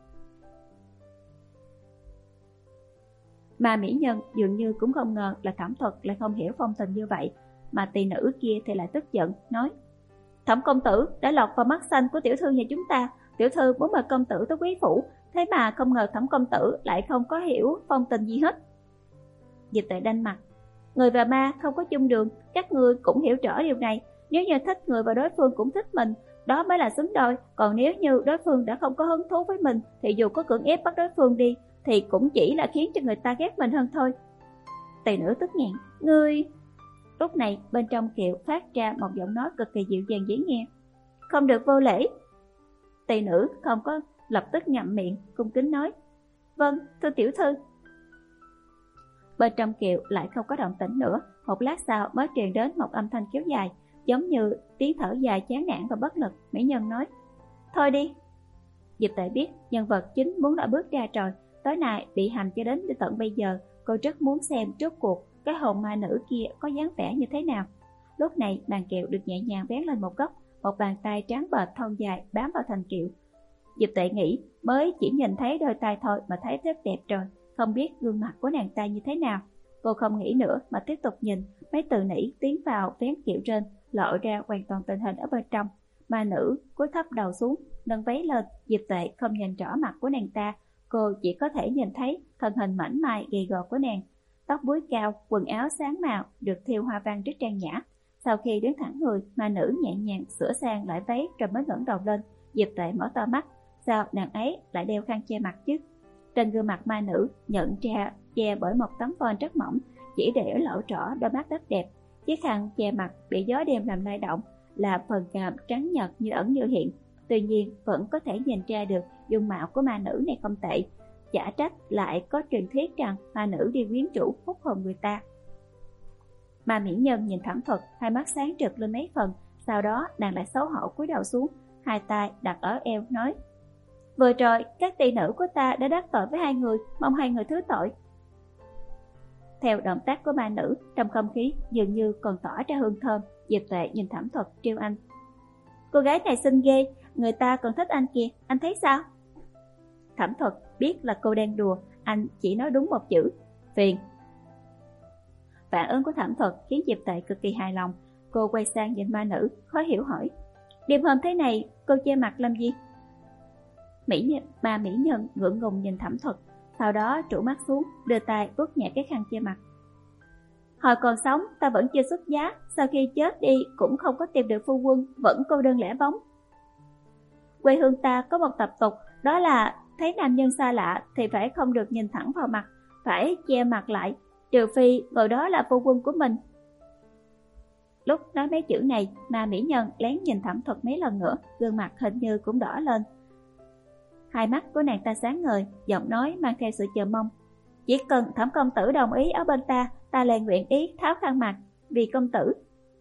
Speaker 1: Mà mỹ nhân dường như cũng không ngờ là Thẩm Thuật lại không hiểu phong tình như vậy, mà tỳ nữ kia thì lại tức giận, nói, Thẩm công tử đã lọt vào mắt xanh của tiểu thư nhà chúng ta, tiểu thư muốn mời công tử tới quý phủ, thế mà không ngờ Thẩm công tử lại không có hiểu phong tình gì hết. Diệp Tệ đanh mặt, người và ma không có chung đường, các ngươi cũng hiểu rõ điều này. Nếu như thích người và đối phương cũng thích mình, đó mới là xứng đôi. Còn nếu như đối phương đã không có hứng thú với mình, thì dù có cưỡng ép bắt đối phương đi thì cũng chỉ là khiến cho người ta ghét mình hơn thôi. Tỳ nữ tức nghẹn, ngươi... Lúc này bên trong kiệu phát ra một giọng nói cực kỳ dịu dàng dễ nghe, không được vô lễ. Tỳ nữ không có lập tức ngậm miệng, cung kính nói: Vâng, thưa tiểu thư. Bên trong kiệu lại không có động tĩnh nữa, một lát sau mới truyền đến một âm thanh kéo dài, giống như tiếng thở dài chán nản và bất lực. Mỹ nhân nói: Thôi đi. Diệp Tệ biết nhân vật chính muốn đã bước ra rồi, tối nay bị hành cho đến tận bây giờ, cô rất muốn xem rốt cuộc cái hồn ma nữ kia có dáng vẻ như thế nào. Lúc này bàn kiệu được nhẹ nhàng vén lên một góc, một bàn tay trắng bệch thon dài bám vào thành kiệu. Diệp Tệ nghĩ mới chỉ nhìn thấy đôi tay thôi mà thấy rất đẹp rồi, không biết gương mặt của nàng ta như thế nào. Cô không nghĩ nữa mà tiếp tục nhìn, mấy từ nỉ tiến vào vén kiệu trên, lộ ra hoàn toàn tình hình ở bên trong. Ma nữ cúi thấp đầu xuống, nâng váy lên. Diệp Tệ không nhìn rõ mặt của nàng ta, cô chỉ có thể nhìn thấy thân hình mảnh mai gầy gò của nàng. Tóc búi cao, quần áo sáng màu, được thêu hoa văn rất trang nhã. Sau khi đứng thẳng người, ma nữ nhẹ nhàng sửa sang lại váy rồi mới ngẩng đầu lên. Diệp Tệ mở to mắt, sao nàng ấy lại đeo khăn che mặt chứ? Trên gương mặt ma nữ nhận ra che bởi một tấm phên rất mỏng, chỉ để lộ rõ đôi mắt rất đẹp. Chiếc khăn che mặt bị gió đêm làm lay động, là phần cằm trắng nhợt như ẩn như hiện. Tuy nhiên vẫn có thể nhìn ra được dung mạo của ma nữ này không tệ. Chả trách lại có truyền thuyết rằng ma nữ đi quyến rũ hút hồn người ta. Ma mỹ nhân nhìn Thẩm Thuật, hai mắt sáng rực lên mấy phần, sau đó nàng lại xấu hổ cúi đầu xuống, hai tay đặt ở eo nói: Vừa rồi các tỷ nữ của ta đã đắc tội với hai người, mong hai người thứ tội. Theo động tác của ma nữ, trong không khí dường như còn tỏa ra hương thơm. Diệp Tuệ nhìn Thẩm Thuật trêu anh: Cô gái này xinh ghê, người ta còn thích anh kìa, anh thấy sao? Thẩm Thuật biết là cô đang đùa, anh chỉ nói đúng một chữ: phiền. Phản ứng của Thẩm Thuật khiến Diệp Tệ cực kỳ hài lòng. Cô quay sang nhìn ma nữ, khó hiểu hỏi: Đêm hôm thế này cô che mặt làm gì? Mỹ nhân, ma mỹ nhân ngượng ngùng nhìn Thẩm Thuật, sau đó trụ mắt xuống, đưa tay vuốt nhẹ cái khăn che mặt. Hồi còn sống ta vẫn chưa xuất giá, sau khi chết đi cũng không có tìm được phu quân, vẫn cô đơn lẻ bóng. Quê hương ta có một tập tục, đó là thấy nam nhân xa lạ thì phải không được nhìn thẳng vào mặt, phải che mặt lại, trừ phi người đó là phu quân của mình. Lúc nói mấy chữ này, ma mỹ nhân lén nhìn Thẩm Thuật mấy lần nữa, gương mặt hình như cũng đỏ lên. Hai mắt của nàng ta sáng ngời, giọng nói mang theo sự chờ mong: Chỉ cần Thẩm công tử đồng ý ở bên ta, ta liền nguyện ý tháo khăn mặt vì công tử.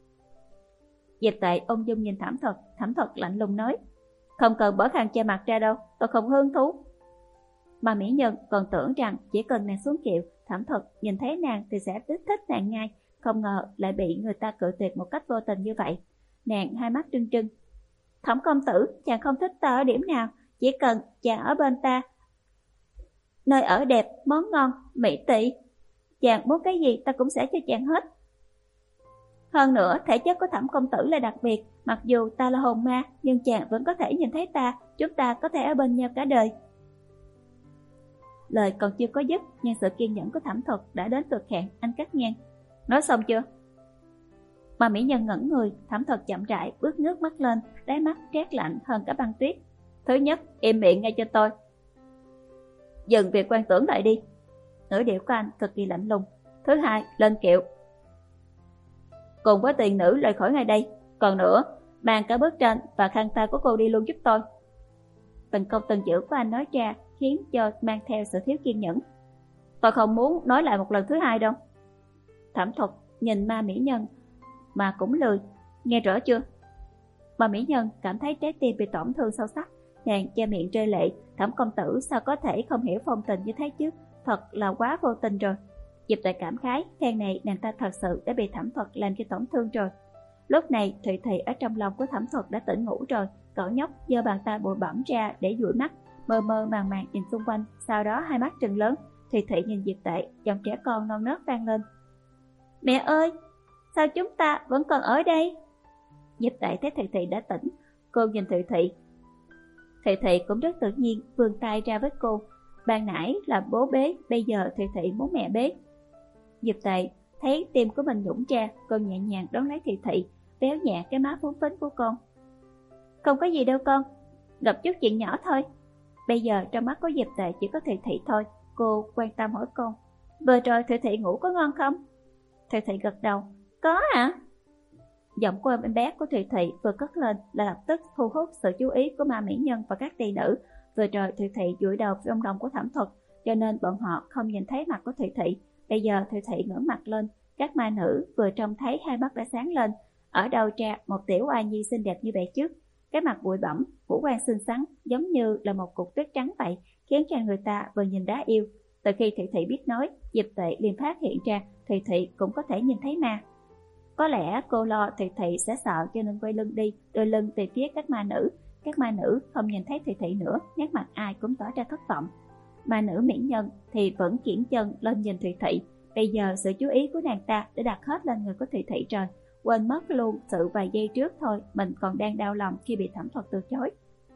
Speaker 1: Diệp Tệ ung dung nhìn Thẩm Thuật, Thẩm Thuật lạnh lùng nói: Không cần bỏ khăn che mặt ra đâu, tôi không hứng thú. Mà mỹ nhân còn tưởng rằng chỉ cần nàng xuống kiệu, Thẩm Thuật nhìn thấy nàng thì sẽ thích thích nàng ngay, không ngờ lại bị người ta cự tuyệt một cách vô tình như vậy. Nàng hai mắt trưng trưng: Thẩm công tử, chàng không thích ta ở điểm nào? Chỉ cần chàng ở bên ta, nơi ở đẹp, món ngon, mỹ tị, chàng muốn cái gì ta cũng sẽ cho chàng hết. Hơn nữa, thể chất của Thẩm công tử là đặc biệt, mặc dù ta là hồn ma, nhưng chàng vẫn có thể nhìn thấy ta, chúng ta có thể ở bên nhau cả đời. Lời còn chưa có dứt, nhưng sự kiên nhẫn của Thẩm Thuật đã đến cực hạn, anh cắt ngang: Nói xong chưa? Mà mỹ nhân ngẩn người, Thẩm Thuật chậm rãi bước ngước mắt lên, đáy mắt rét lạnh hơn cả băng tuyết. Thứ nhất, im miệng ngay cho tôi. Dừng việc quan tưởng lại đi. Ngữ điệu của anh cực kỳ lạnh lùng. Thứ hai, lên kiệu. Cùng với tiền nữ rời khỏi ngay đây. Còn nữa, mang cả bức tranh và khăn tay của cô đi luôn giúp tôi. Từng câu từng chữ của anh nói ra khiến cho mang theo sự thiếu kiên nhẫn. Tôi không muốn nói lại một lần thứ hai đâu. Thẩm Thuật nhìn ma mỹ nhân mà cũng lười. Nghe rõ chưa? Ma mỹ nhân cảm thấy trái tim bị tổn thương sâu sắc, nàng che miệng rơi lệ. Thẩm công tử sao có thể không hiểu phong tình như thế chứ, thật là quá vô tình rồi. Diệp Tuệ cảm khái, phen này nàng ta thật sự đã bị Thẩm Thuật làm cho tổn thương rồi. Lúc này Thụy Thị ở trong lòng của Thẩm Thuật đã tỉnh ngủ rồi. Cậu nhóc giơ bàn tay bụi bặm ra để dụi mắt, mơ mơ màng màng nhìn xung quanh, sau đó hai mắt trừng lớn. Thụy Thị nhìn Diệp Tệ, giọng trẻ con non nớt vang lên: Mẹ ơi, sao chúng ta vẫn còn ở đây? Diệp Tệ thấy Thụy Thị đã tỉnh, cô nhìn Thụy Thị. Thụy Thị cũng rất tự nhiên vươn tay ra với cô. Ban nãy là bố bế, bây giờ Thụy Thị muốn mẹ bế. Diệp Tệ thấy tim của mình nhũng ra, cô nhẹ nhàng đón lấy Thụy Thị, véo nhẹ cái má phúng phính của con. Không có gì đâu con, gặp chút chuyện nhỏ thôi. Bây giờ trong mắt của Diệp Tệ chỉ có Thụy Thị thôi. Cô quan tâm hỏi con: Vừa rồi Thụy Thị ngủ có ngon không? Thụy Thị gật đầu: Có hả? Giọng của em bé của Thụy Thị vừa cất lên là lập tức thu hút sự chú ý của ma mỹ nhân và các tỳ nữ. Vừa rồi Thụy Thị dụi đầu trong lòng của Thẩm Thuật, cho nên bọn họ không nhìn thấy mặt của Thụy Thị. Bây giờ Thụy Thị ngẩng mặt lên, các ma nữ vừa trông thấy hai mắt đã sáng lên. Ở đầu ra một tiểu oa nhi xinh đẹp như vậy trước, cái mặt bụi bặm, ngũ quan xinh xắn giống như là một cục tuyết trắng vậy, khiến cho người ta vừa nhìn đã yêu. Từ khi Thụy Thị biết nói, Diệp Tuệ liền phát hiện ra Thụy Thị cũng có thể nhìn thấy ma. Có lẽ cô lo Thụy Thị sẽ sợ cho nên quay lưng đi, đưa lưng về phía các ma nữ. Các ma nữ không nhìn thấy Thụy Thị nữa, nét mặt ai cũng tỏ ra thất vọng. Ma nữ mỹ nhân thì vẫn kiễng chân lên nhìn Thụy Thị. Bây giờ sự chú ý của nàng ta đã đặt hết lên người của Thụy Thị rồi, quên mất luôn sự vài giây trước thôi mình còn đang đau lòng khi bị Thẩm Thuật từ chối.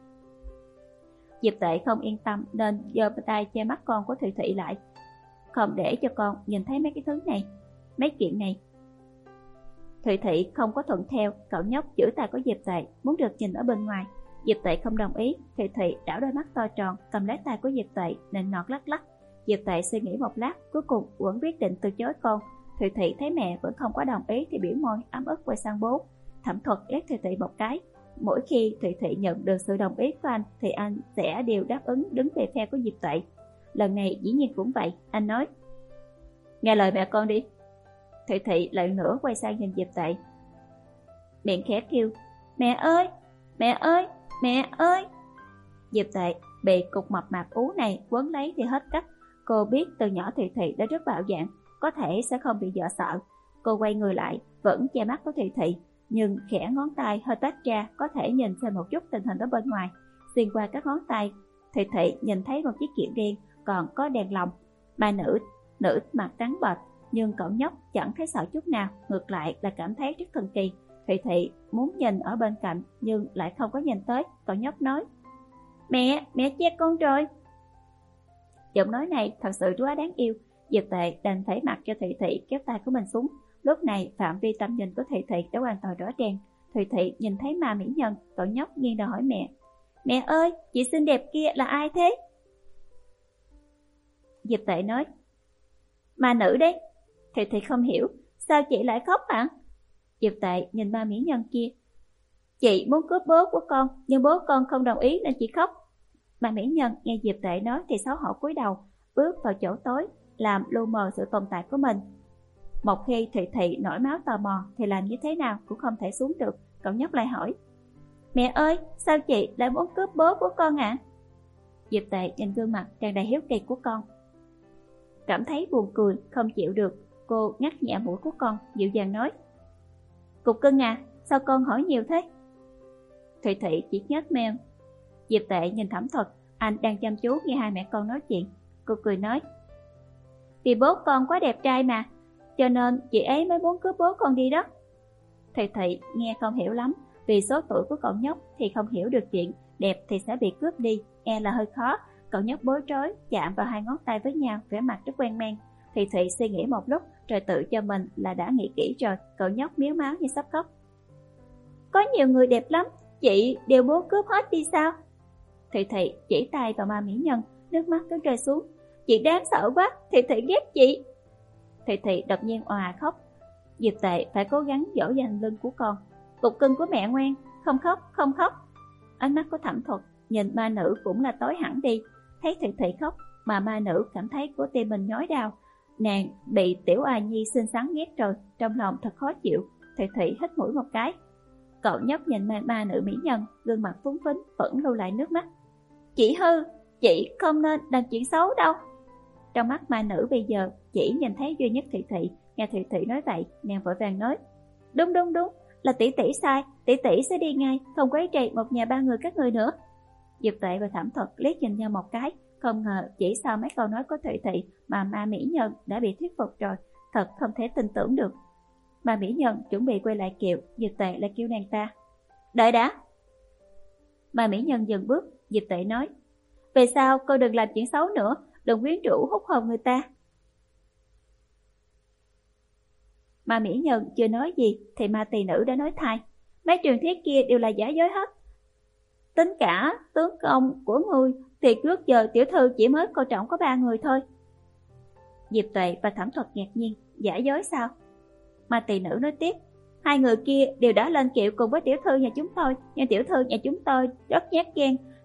Speaker 1: Diệp Tuệ không yên tâm nên giơ tay che mắt con của Thụy Thị lại, không để cho con nhìn thấy mấy cái thứ này, mấy chuyện này. Thụy Thị không có thuận theo, cậu nhóc giữ tay của Diệp Tuệ, muốn được nhìn ở bên ngoài. Diệp Tuệ không đồng ý. Thụy Thị đảo đôi mắt to tròn, cầm lấy tay của Diệp Tuệ, nịnh nọt lắc lắc. Diệp Tuệ suy nghĩ một lát, cuối cùng vẫn quyết định từ chối con. Thụy Thị thấy mẹ vẫn không có đồng ý thì biểu môi ấm ức quay sang bố. Thẩm Thuật liếc Thụy Thị một cái. Mỗi khi Thụy Thị nhận được sự đồng ý của anh thì anh sẽ đều đáp ứng đứng về phe của Diệp Tuệ. Lần này dĩ nhiên cũng vậy, anh nói: nghe lời mẹ con đi. Thụy Thị lần nữa quay sang nhìn Diệp Tuệ, miệng khẽ kêu: mẹ ơi, mẹ ơi, mẹ ơi. Diệp Tuệ bị cục mập mạp ú này quấn lấy thì hết cách. Cô biết từ nhỏ Thụy Thị đã rất bạo dạn, có thể sẽ không bị dọa sợ. Cô quay người lại, vẫn che mắt của Thụy Thị, nhưng khẽ ngón tay hơi tách ra, có thể nhìn xem một chút tình hình ở bên ngoài. Xuyên qua các ngón tay, Thụy Thị nhìn thấy một chiếc kiệu đen còn có đèn lồng. Ba nữ nữ mặt trắng bệch, nhưng cậu nhóc chẳng thấy sợ chút nào, ngược lại là cảm thấy rất thần kỳ. Thụy Thị muốn nhìn ở bên cạnh nhưng lại không có nhìn tới. Cậu nhóc nói: mẹ, mẹ che con rồi. Giọng nói này thật sự quá đáng yêu. Diệp Tuệ đành phải mặc cho Thụy Thị kéo tay của mình xuống. Lúc này phạm vi tầm nhìn của Thụy Thị đã hoàn toàn rõ ràng. Thụy Thị nhìn thấy ma mỹ nhân. Cậu nhóc nghiêng đầu hỏi mẹ: mẹ ơi, chị xinh đẹp kia là ai thế? Diệp Tuệ nói: ma nữ đấy. Thụy Thị không hiểu: sao chị lại khóc hả? Diệp Tuệ nhìn ma mỹ nhân kia: chị muốn cướp bố của con, nhưng bố con không đồng ý nên chị khóc. Ma mỹ nhân nghe Diệp Tuệ nói thì xấu hổ cúi đầu, bước vào chỗ tối, làm lu mờ sự tồn tại của mình. Một khi Thụy Thị nổi máu tò mò thì làm như thế nào cũng không thể xuống được. Cậu nhóc lại hỏi: mẹ ơi, sao chị lại muốn cướp bố của con ạ? À? Diệp Tuệ nhìn gương mặt tràn đầy hiếu kỳ của con, cảm thấy buồn cười, không chịu được. Cô ngắt nhẹ mũi của con, dịu dàng nói: cục cưng à, sao con hỏi nhiều thế? Thụy Thị chỉ nhếch meo. Diệp Tuệ nhìn Thẩm Thuật, anh đang chăm chú nghe hai mẹ con nói chuyện. Cô cười nói: vì bố con quá đẹp trai mà, cho nên chị ấy mới muốn cướp bố con đi đó. Thụy Thị nghe không hiểu lắm, vì số tuổi của cậu nhóc thì không hiểu được chuyện đẹp thì sẽ bị cướp đi, e là hơi khó. Cậu nhóc bối rối chạm vào hai ngón tay với nhau, vẻ mặt rất quen mang. Thụy Thị suy nghĩ một lúc rồi tự cho mình là đã nghĩ kỹ rồi. Cậu nhóc miếu máu như sắp khóc: có nhiều người đẹp lắm, chị đều muốn cướp hết đi sao? Thụy Thị chỉ tay vào ma mỹ nhân, nước mắt cứ rơi xuống: chị đáng sợ quá, Thụy Thị ghét chị. Thụy Thị đột nhiên òa khóc. Diệp Tuệ phải cố gắng dỗ dành lưng của con: cục cưng của mẹ ngoan, không khóc, không khóc. Ánh mắt của Thẩm Thuật nhìn ma nữ cũng là tối hẳn đi. Thấy Thụy Thị khóc mà ma nữ cảm thấy của tim mình nhói đau. Nàng bị tiểu oa nhi xinh xắn ghét rồi, trong lòng thật khó chịu. Thụy Thị hít mũi một cái. Cậu nhóc nhìn ma, ma nữ mỹ nhân, gương mặt phúng phính vẫn lưu lại nước mắt: chị hư, chị không nên làm chuyện xấu đâu. Trong mắt ma nữ bây giờ chỉ nhìn thấy duy nhất Thụy Thị. Nghe Thụy Thị nói vậy, nàng vội vàng nói: đúng đúng đúng, là tỷ tỷ sai, tỷ tỷ sẽ đi ngay, không quấy rầy một nhà ba người các người nữa. Diệp Tuệ và Thẩm Thuật liếc nhìn nhau một cái, không ngờ chỉ sau mấy câu nói của Thụy Thị mà ma mỹ nhân đã bị thuyết phục rồi, thật không thể tin tưởng được. Ma mỹ nhân chuẩn bị quay lại kiệu, Diệp Tuệ lại kêu nàng ta: đợi đã. Ma mỹ nhân dừng bước. Diệp Tuệ nói: về sau cô đừng làm chuyện xấu nữa, đừng quyến rũ hút hồn người ta. Ma mỹ nhân chưa nói gì thì ma tỳ nữ đã nói thay: mấy truyền thuyết kia đều là giả dối hết. Tính cả tướng công của ngươi thì trước giờ tiểu thư chỉ mới coi trọng có ba người thôi. Diệp Tuệ và Thẩm Thuật ngạc nhiên: giả dối sao? Ma tỳ nữ nói tiếp: hai người kia đều đã lên kiệu cùng với tiểu thư nhà chúng tôi, nhưng tiểu thư nhà chúng tôi rất nhát gan,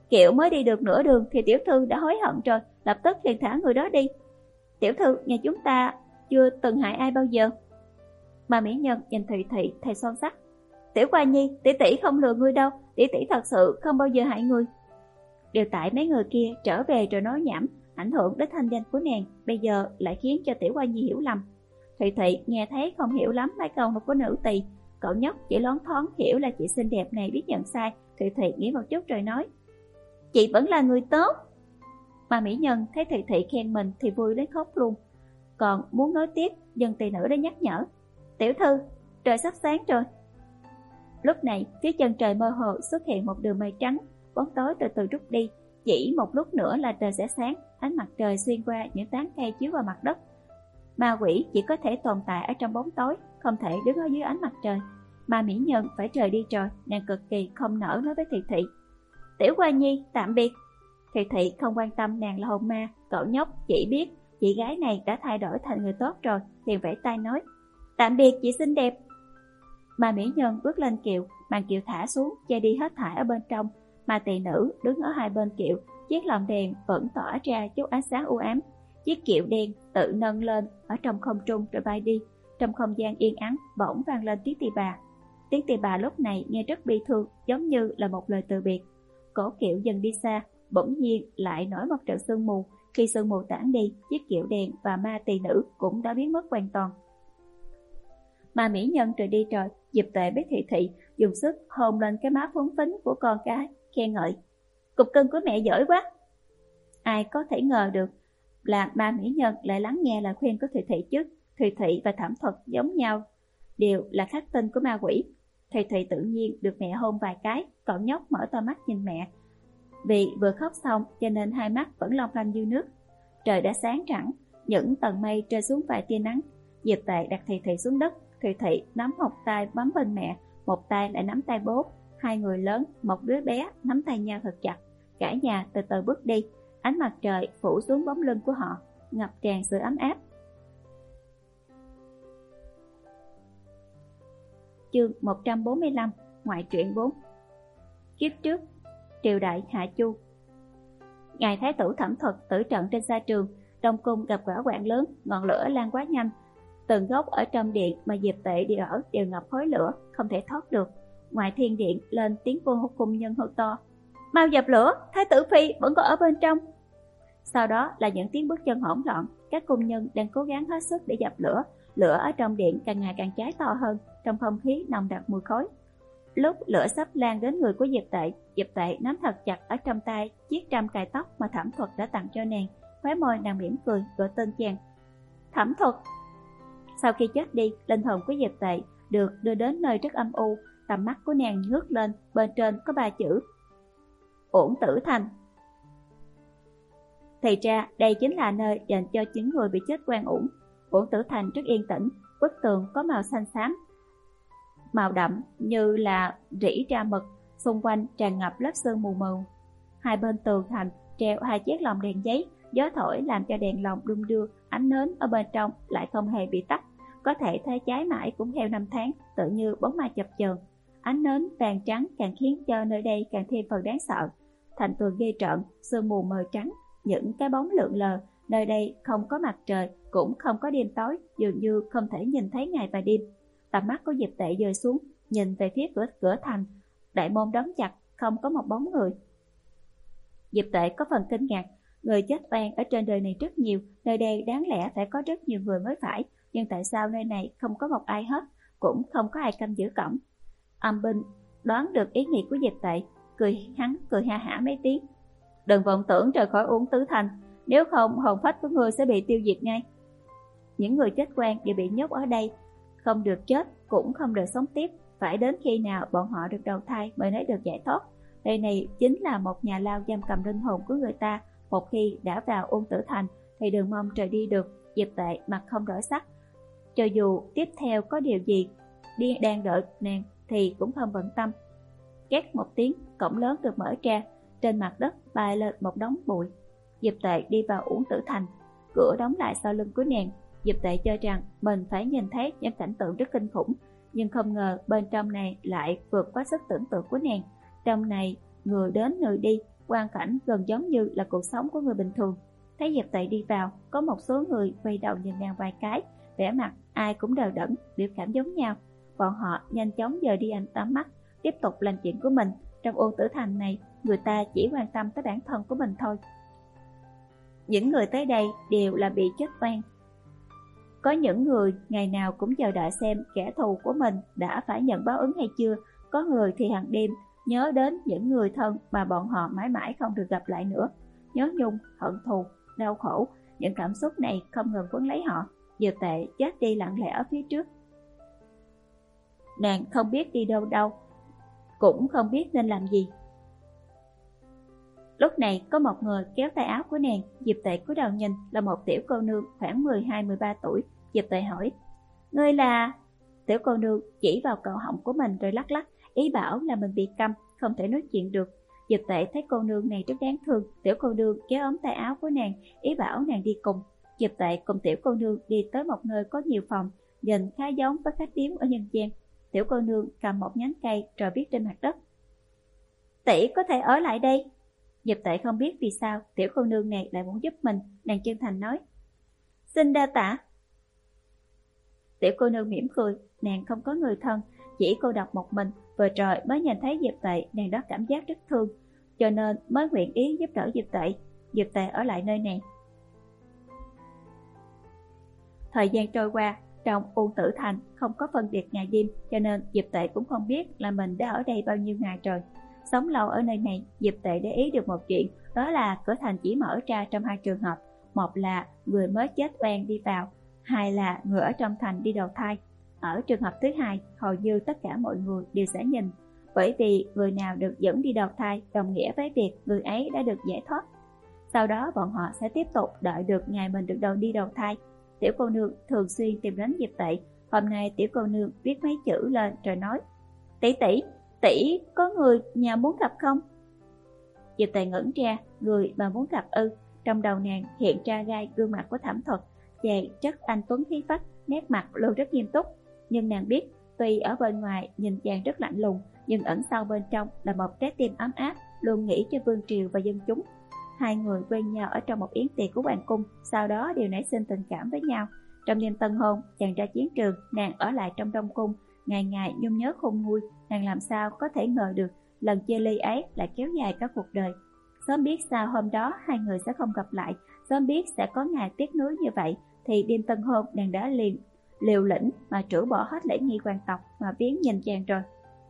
Speaker 1: Kiệu mới đi được nửa đường thì tiểu thư đã hối hận rồi, lập tức liền thả người đó đi. Tiểu thư, nhà chúng ta chưa từng hại ai bao giờ. Mà mỹ nhân nhìn Thụy Thị thầy son sắt. Tiểu Hoa Nhi, tỷ tỷ không lừa ngươi đâu, tỷ tỷ thật sự không bao giờ hại ngươi. Đều tại mấy người kia trở về rồi nói nhảm, ảnh hưởng đến thanh danh của nàng, bây giờ lại khiến cho Tiểu Hoa Nhi hiểu lầm. Thụy Thị nghe thấy không hiểu lắm mấy câu của nữ tỳ, cậu nhóc chỉ loáng thoáng hiểu là chị xinh đẹp này biết nhận sai. Thụy Thị nghĩ một chút rồi nói, chị vẫn là người tốt. Mà mỹ nhân thấy Thụy Thị khen mình thì vui đến khóc luôn, còn muốn nói tiếp, dân tỳ nữ đã nhắc nhở, tiểu thư, trời sắp sáng rồi. Lúc này phía chân trời mơ hồ xuất hiện một đường mây trắng, bóng tối từ từ rút đi, chỉ một lúc nữa là trời sẽ sáng. Ánh mặt trời xuyên qua những tán cây chiếu vào mặt đất. Ma quỷ chỉ có thể tồn tại ở trong bóng tối, không thể đứng ở dưới ánh mặt trời. Mà mỹ nhân phải trời đi rồi, nàng cực kỳ không nỡ nói với Thụy Thị, Tiểu Hoa Nhi tạm biệt. Thụy Thị không quan tâm nàng là hồn ma, cậu nhóc chỉ biết chị gái này đã thay đổi thành người tốt rồi, liền vẫy tay nói, tạm biệt chị xinh đẹp. Mà mỹ nhân bước lên kiệu, màn kiệu thả xuống, che đi hết thảy ở bên trong. Mà tỳ nữ đứng ở hai bên kiệu, chiếc lồng đèn vẫn tỏa ra chút ánh sáng u ám. Chiếc kiệu đen tự nâng lên ở trong không trung rồi bay đi. Trong không gian yên ắng bỗng vang lên tiếng tỳ bà. Tiếng tỳ bà lúc này nghe rất bi thương, giống như là một lời từ biệt. Cổ kiệu dần đi xa, bỗng nhiên lại nổi một trận sương mù. Khi sương mù tản đi, chiếc kiệu đèn và ma tỳ nữ cũng đã biến mất hoàn toàn. Mà mỹ nhân rồi đi rồi, Diệp Tuệ biết Thụy Thị dùng sức hôn lên cái má phấn phính của con cái, khen ngợi, cục cưng của mẹ giỏi quá. Ai có thể ngờ được là ma mỹ nhân lại lắng nghe lời khuyên của Thụy Thị trước. Thụy Thị và Thẩm Thuật giống nhau, đều là khắc tinh của ma quỷ. Thụy Thị tự nhiên được mẹ hôn vài cái, cậu nhóc mở to mắt nhìn mẹ. Vì vừa khóc xong cho nên hai mắt vẫn long lanh như nước. Trời đã sáng trẳng, những tầng mây rơi xuống vài tia nắng. Diệp Tệ đặt Thụy Thị xuống đất. Thụy Thị nắm một tay bám bên mẹ, một tay lại nắm tay bố. Hai người lớn, một đứa bé nắm tay nhau thật chặt. Cả nhà từ từ bước đi. Ánh mặt trời phủ xuống bóng lưng của họ, ngập tràn sự ấm áp. Chương một trăm bốn mươi lăm, ngoại truyện bốn. Kiếp trước, triều đại Hạ Chu. Ngài Thái tử Thẩm Thuật tử trận trên sa trường, Đông cung gặp hỏa hoạn lớn, ngọn lửa lan quá nhanh. Từng góc ở trong điện mà Diệp Tệ đi ở đều ngập khói lửa, không thể thoát được. Ngoài thiên điện lên tiếng vô hút cung nhân hô to, mau dập lửa, Thái tử phi vẫn còn ở bên trong. Sau đó là những tiếng bước chân hỗn loạn, các cung nhân đang cố gắng hết sức để dập lửa. Lửa ở trong điện càng ngày càng cháy to hơn, trong không khí nồng đặc mùi khói. Lúc lửa sắp lan đến người của Diệp Tệ, Diệp Tệ nắm thật chặt ở trong tay chiếc trăm cài tóc mà Thẩm Thuật đã tặng cho nàng. Khóe môi nàng mỉm cười, gọi tên chàng, Thẩm Thuật. Sau khi chết đi, linh hồn của Diệp Tệ được đưa đến nơi rất âm u. Tầm mắt của nàng ngước lên, bên trên có ba chữ, Uổng Tử Thành. Thì ra đây chính là nơi dành cho những người bị chết oan uổng. Uổng Tử Thành rất yên tĩnh, bức tường có màu xanh xám, màu đậm như là rỉ ra mực, xung quanh tràn ngập lớp sương mù mù. Hai bên tường thành treo hai chiếc lồng đèn giấy, gió thổi làm cho đèn lồng đung đưa, ánh nến ở bên trong lại không hề bị tắt, có thể thấy cháy mãi cũng theo năm tháng, tự như bóng ma chập chờn. Ánh nến vàng trắng càng khiến cho nơi đây càng thêm phần đáng sợ. Thành tường ghê trợn, sương mù mờ trắng, những cái bóng lượn lờ. Nơi đây không có mặt trời, cũng không có đêm tối, dường như không thể nhìn thấy ngày và đêm. Tầm mắt của Diệp Tệ rơi xuống, nhìn về phía cửa cửa thành, đại môn đóng chặt, không có một bóng người. Diệp Tệ có phần kinh ngạc, người chết oan ở trên đời này rất nhiều, nơi đây đáng lẽ phải có rất nhiều người mới phải, nhưng tại sao nơi này không có một ai hết, cũng không có ai canh giữ cổng. Âm binh đoán được ý nghĩ của Diệp Tệ, cười hắn cười ha hả mấy tiếng. Đừng vọng tưởng rời khỏi Uổng Tử Thành, nếu không hồn phách của ngươi sẽ bị tiêu diệt ngay. Những người chết oan đều bị nhốt ở đây, không được chết cũng không được sống tiếp, phải đến khi nào bọn họ được đầu thai mới lấy được giải thoát. Đây này chính là một nhà lao giam cầm linh hồn của người ta, một khi đã vào Uổng Tử Thành thì đừng mong trời đi được. Diệp Tệ mặt không đổi sắc, cho dù tiếp theo có điều gì đi đang đợi nàng thì cũng không bận tâm. Két một tiếng, cổng lớn được mở ra, trên mặt đất bay lên một đống bụi. Diệp Tệ đi vào Uổng Tử Thành, cửa đóng lại sau lưng của nàng. Diệp Tệ cho rằng mình phải nhìn thấy những cảnh tượng rất kinh khủng, nhưng không ngờ bên trong này lại vượt quá sức tưởng tượng của nàng. Trong này người đến người đi, quang cảnh gần giống như là cuộc sống của người bình thường. Thấy Diệp Tị đi vào, có một số người quay đầu nhìn nàng vài cái, vẻ mặt ai cũng đờ đẫn, biểu cảm giống nhau. Bọn họ nhanh chóng dời đi ánh tắm mắt, tiếp tục làm chuyện của mình. Trong Ôn Tử Thành này, người ta chỉ quan tâm tới bản thân của mình thôi. Những người tới đây đều là bị chết oan. Có những người ngày nào cũng chờ đợi xem kẻ thù của mình đã phải nhận báo ứng hay chưa. Có người thì hàng đêm nhớ đến những người thân mà bọn họ mãi mãi không được gặp lại nữa. Nhớ nhung, hận thù, đau khổ, những cảm xúc này không ngừng quấn lấy họ. Diệp Tệ chết đi lặng lẽ ở phía trước. Nàng không biết đi đâu đâu, cũng không biết nên làm gì. Lúc này có một người kéo tay áo của nàng. Diệp Tệ cúi đầu nhìn, là một tiểu cô nương khoảng mười hai mười ba tuổi. Diệp Tệ hỏi: "Ngươi là?" Tiểu cô nương chỉ vào cậu họng của mình rồi lắc lắc, ý bảo là mình bị câm, không thể nói chuyện được. Diệp Tệ thấy cô nương này rất đáng thương. Tiểu cô nương kéo ống tay áo của nàng, ý bảo nàng đi cùng. Diệp Tệ cùng tiểu cô nương đi tới một nơi có nhiều phòng, nhìn khá giống với khách điếm ở nhân gian. Tiểu cô nương cầm một nhánh cây rồi viết trên mặt đất: "Tỷ có thể ở lại đây." Diệp Tệ không biết vì sao tiểu cô nương này lại muốn giúp mình, nàng chân thành nói: "Xin đa tạ." Tiểu cô nương mỉm cười, nàng không có người thân, chỉ cô độc một mình, vừa rồi mới nhìn thấy Diệp Tệ, nàng đó cảm giác rất thương, cho nên mới nguyện ý giúp đỡ Diệp Tệ. Diệp Tệ ở lại nơi này. Thời gian trôi qua, trong Ôn Tử Thành không có phân biệt ngày đêm, cho nên Diệp Tệ cũng không biết là mình đã ở đây bao nhiêu ngày rồi. Sống lâu ở nơi này, Diệp Tệ để ý được một chuyện, đó là cửa thành chỉ mở ra trong hai trường hợp. Một là người mới chết oan đi vào, hai là người ở trong thành đi đầu thai. Ở trường hợp thứ hai, hầu như tất cả mọi người đều sẽ nhìn, bởi vì người nào được dẫn đi đầu thai đồng nghĩa với việc người ấy đã được giải thoát. Sau đó bọn họ sẽ tiếp tục đợi được ngày mình được đầu đi đầu thai. Tiểu cô nương thường xuyên tìm đến Diệp Tệ. Hôm nay tiểu cô nương viết mấy chữ lên rồi nói: "Tỷ tỷ, tỷ có người nhà muốn gặp không?" Diệp Tệ ngẩn ra, người mà muốn gặp ư? Trong đầu nàng hiện ra gai gương mặt của Thẩm Thuật, chàng rất anh tuấn khí phách, nét mặt luôn rất nghiêm túc. Nhưng nàng biết, tuy ở bên ngoài nhìn chàng rất lạnh lùng, nhưng ẩn sau bên trong là một trái tim ấm áp, luôn nghĩ cho vương triều và dân chúng. Hai người quen nhau ở trong một yến tiệc của hoàng cung, sau đó đều nảy sinh tình cảm với nhau. Trong đêm tân hôn, chàng ra chiến trường, nàng ở lại trong đông cung, ngày ngày nhung nhớ khôn nguôi. Nàng làm sao có thể ngờ được lần chia ly ấy lại kéo dài cả cuộc đời. Sớm biết sao hôm đó hai người sẽ không gặp lại, sớm biết sẽ có ngày tiếc nuối như vậy, thì đêm tân hôn nàng đã liền liều lĩnh mà trữ bỏ hết lễ nghi hoàng tộc mà viếng nhìn chàng rồi.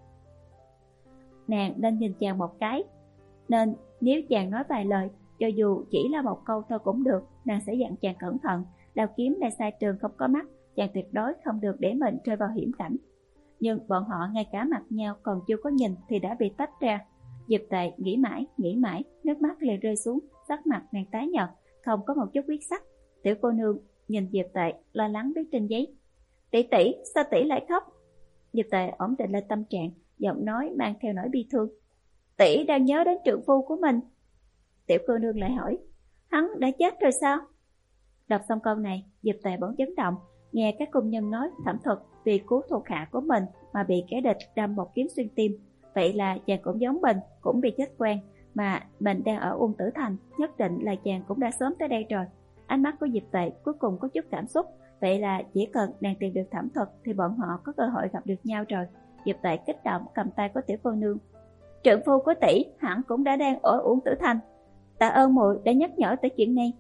Speaker 1: Nàng nên nhìn chàng một cái, nên nếu chàng nói vài lời, cho dù chỉ là một câu thôi cũng được, nàng sẽ dặn chàng cẩn thận, đao kiếm đã sai trường không có mắt, chàng tuyệt đối không được để mình rơi vào hiểm cảnh. Nhưng bọn họ ngay cả mặt nhau còn chưa có nhìn thì đã bị tách ra. Diệp Tệ nghĩ mãi, nghĩ mãi, nước mắt liền rơi xuống, sắc mặt nàng tái nhợt, không có một chút huyết sắc. Tiểu cô nương nhìn Diệp Tệ, lo lắng viết trên giấy: "Tỷ tỷ, sao tỷ lại khóc?" Diệp Tệ ổn định lên tâm trạng, giọng nói mang theo nỗi bi thương: "Tỷ đang nhớ đến trượng phu của mình." Tiểu cô nương lại hỏi: "Hắn đã chết rồi sao?" Đọc xong câu này, Diệp Tệ bỗng chấn động, nghe các công nhân nói Thẩm Thuật vì cứu thuộc hạ của mình mà bị kẻ địch đâm một kiếm xuyên tim. Vậy là chàng cũng giống mình, cũng bị chết oan, mà mình đang ở Ôn Tử Thành, nhất định là chàng cũng đã sớm tới đây rồi. Ánh mắt của Diệp Tệ cuối cùng có chút cảm xúc. Vậy là chỉ cần nàng tìm được Thẩm Thuật thì bọn họ có cơ hội gặp được nhau rồi. Diệp Tệ kích động cầm tay của tiểu cô nương: "Trượng phu của tỷ hẳn cũng đã đang ở Ôn Tử Thành. Tạ ơn muội đã nhắc nhở tới chuyện này."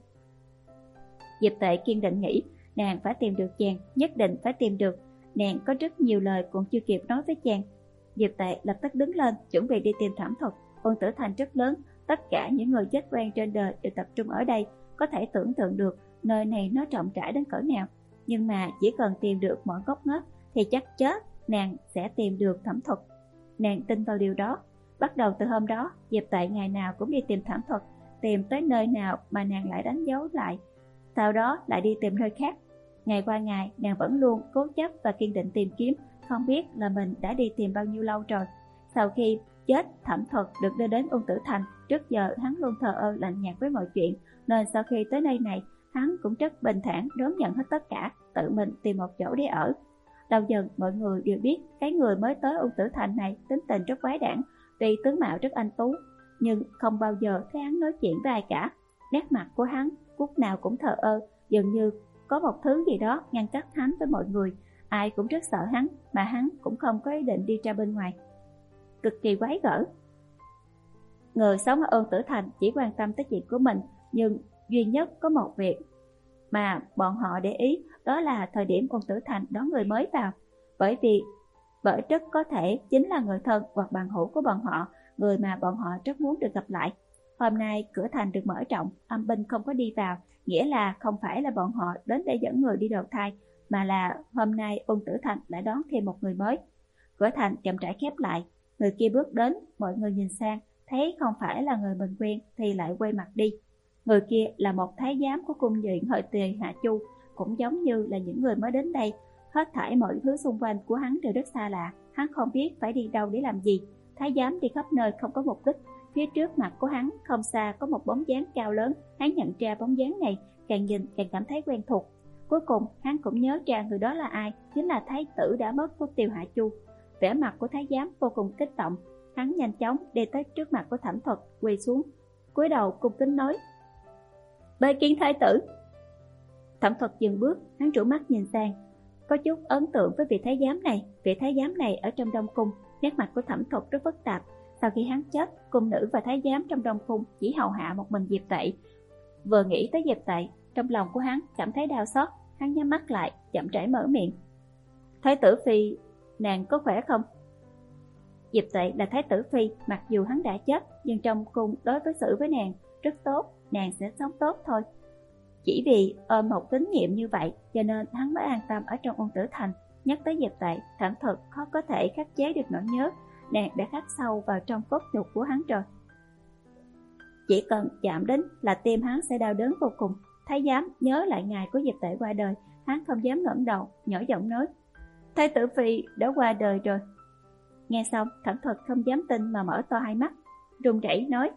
Speaker 1: Diệp Tệ kiên định nghĩ, nàng phải tìm được chàng, nhất định phải tìm được. Nàng có rất nhiều lời cũng chưa kịp nói với chàng. Diệp Tệ lập tức đứng lên, chuẩn bị đi tìm Thẩm Thuật. Ôn Tử Thành rất lớn, tất cả những người chết oan trên đời đều tập trung ở đây, có thể tưởng tượng được nơi này nó rộng rãi đến cỡ nào. Nhưng mà chỉ cần tìm được mọi góc ngách thì chắc chết nàng sẽ tìm được Thẩm Thuật. Nàng tin vào điều đó. Bắt đầu từ hôm đó, Diệp Tệ ngày nào cũng đi tìm Thẩm Thuật, tìm tới nơi nào mà nàng lại đánh dấu lại, sau đó lại đi tìm nơi khác. Ngày qua ngày, nàng vẫn luôn cố chấp và kiên định tìm kiếm, không biết là mình đã đi tìm bao nhiêu lâu rồi. Sau khi chết, Thẩm Thuật được đưa đến Ôn Tử Thành, trước giờ hắn luôn thờ ơ lạnh nhạt với mọi chuyện, nên sau khi tới nơi này, hắn cũng rất bình thản đón nhận hết tất cả, tự mình tìm một chỗ để ở. Lâu dần mọi người đều biết cái người mới tới Ôn Tử Thành này tính tình rất quái đản, tuy tướng mạo rất anh tú, nhưng không bao giờ thấy hắn nói chuyện với ai cả. Nét mặt của hắn lúc nào cũng thờ ơ, dường như có một thứ gì đó ngăn cách hắn với mọi người. Ai cũng rất sợ hắn, mà hắn cũng không có ý định đi ra bên ngoài. Cực kỳ quái gở. Người sống ở Ôn Tử Thành chỉ quan tâm tới chuyện của mình, nhưng duy nhất có một việc mà bọn họ để ý, đó là thời điểm Ôn Tử Thành đón người mới vào. Bởi vì bởi rất có thể chính là người thân hoặc bằng hữu của bọn họ, người mà bọn họ rất muốn được gặp lại. Hôm nay cửa thành được mở rộng, âm binh không có đi vào, nghĩa là không phải là bọn họ đến để dẫn người đi đầu thai, mà là hôm nay Ôn Tử Thành đã đón thêm một người mới. Cửa thành chậm rãi khép lại, người kia bước đến, mọi người nhìn sang, thấy không phải là người mình quen thì lại quay mặt đi. Người kia là một thái giám của cung điện Hợi Tề Hạ Chu, cũng giống như là những người mới đến đây. Hết thảy mọi thứ xung quanh của hắn đều rất xa lạ, hắn không biết phải đi đâu để làm gì. Thái giám đi khắp nơi không có mục đích. Phía trước mặt của hắn không xa có một bóng dáng cao lớn, hắn nhận ra bóng dáng này, càng nhìn càng cảm thấy quen thuộc. Cuối cùng hắn cũng nhớ ra người đó là ai, chính là thái tử đã mất của Tiêu Hạ Chu. Vẻ mặt của thái giám vô cùng kích động, hắn nhanh chóng đi tới trước mặt của Thẩm Thuật, quỳ xuống, cúi đầu cung kính nói: "Bái kiến thái tử." Thẩm Thuật dừng bước, hắn rũ mắt nhìn sang, có chút ấn tượng với vị thái giám này. Vị thái giám này ở trong Đông Cung, nét mặt của Thẩm Thuật rất phức tạp. Sau khi hắn chết, cung nữ và thái giám trong Đông Cung chỉ hầu hạ một mình Diệp Tệ. Vừa nghĩ tới Diệp Tệ, trong lòng của hắn cảm thấy đau xót. Hắn nhắm mắt lại, chậm rãi mở miệng: "Thái tử phi, nàng có khỏe không?" Diệp Tệ là thái tử phi, mặc dù hắn đã chết, nhưng trong cung đối với xử với nàng rất tốt, nàng sẽ sống tốt thôi. Chỉ vì ôm một tín nhiệm như vậy, cho nên hắn mới an tâm ở trong Ôn Tử Thành. Nhắc tới Diệp Tệ, Thẩm Thuật khó có thể khắc chế được nỗi nhớ, nàng đã khắc sâu vào trong cốt nhục của hắn rồi. Chỉ cần chạm đến là tim hắn sẽ đau đớn vô cùng. Thái giám nhớ lại ngày của Diệp Tệ qua đời, hắn không dám ngẩng đầu, nhỏ giọng nói: "Thái tử phi đã qua đời rồi." Nghe xong, Thẩm Thuật không dám tin mà mở to hai mắt, run rẩy nói: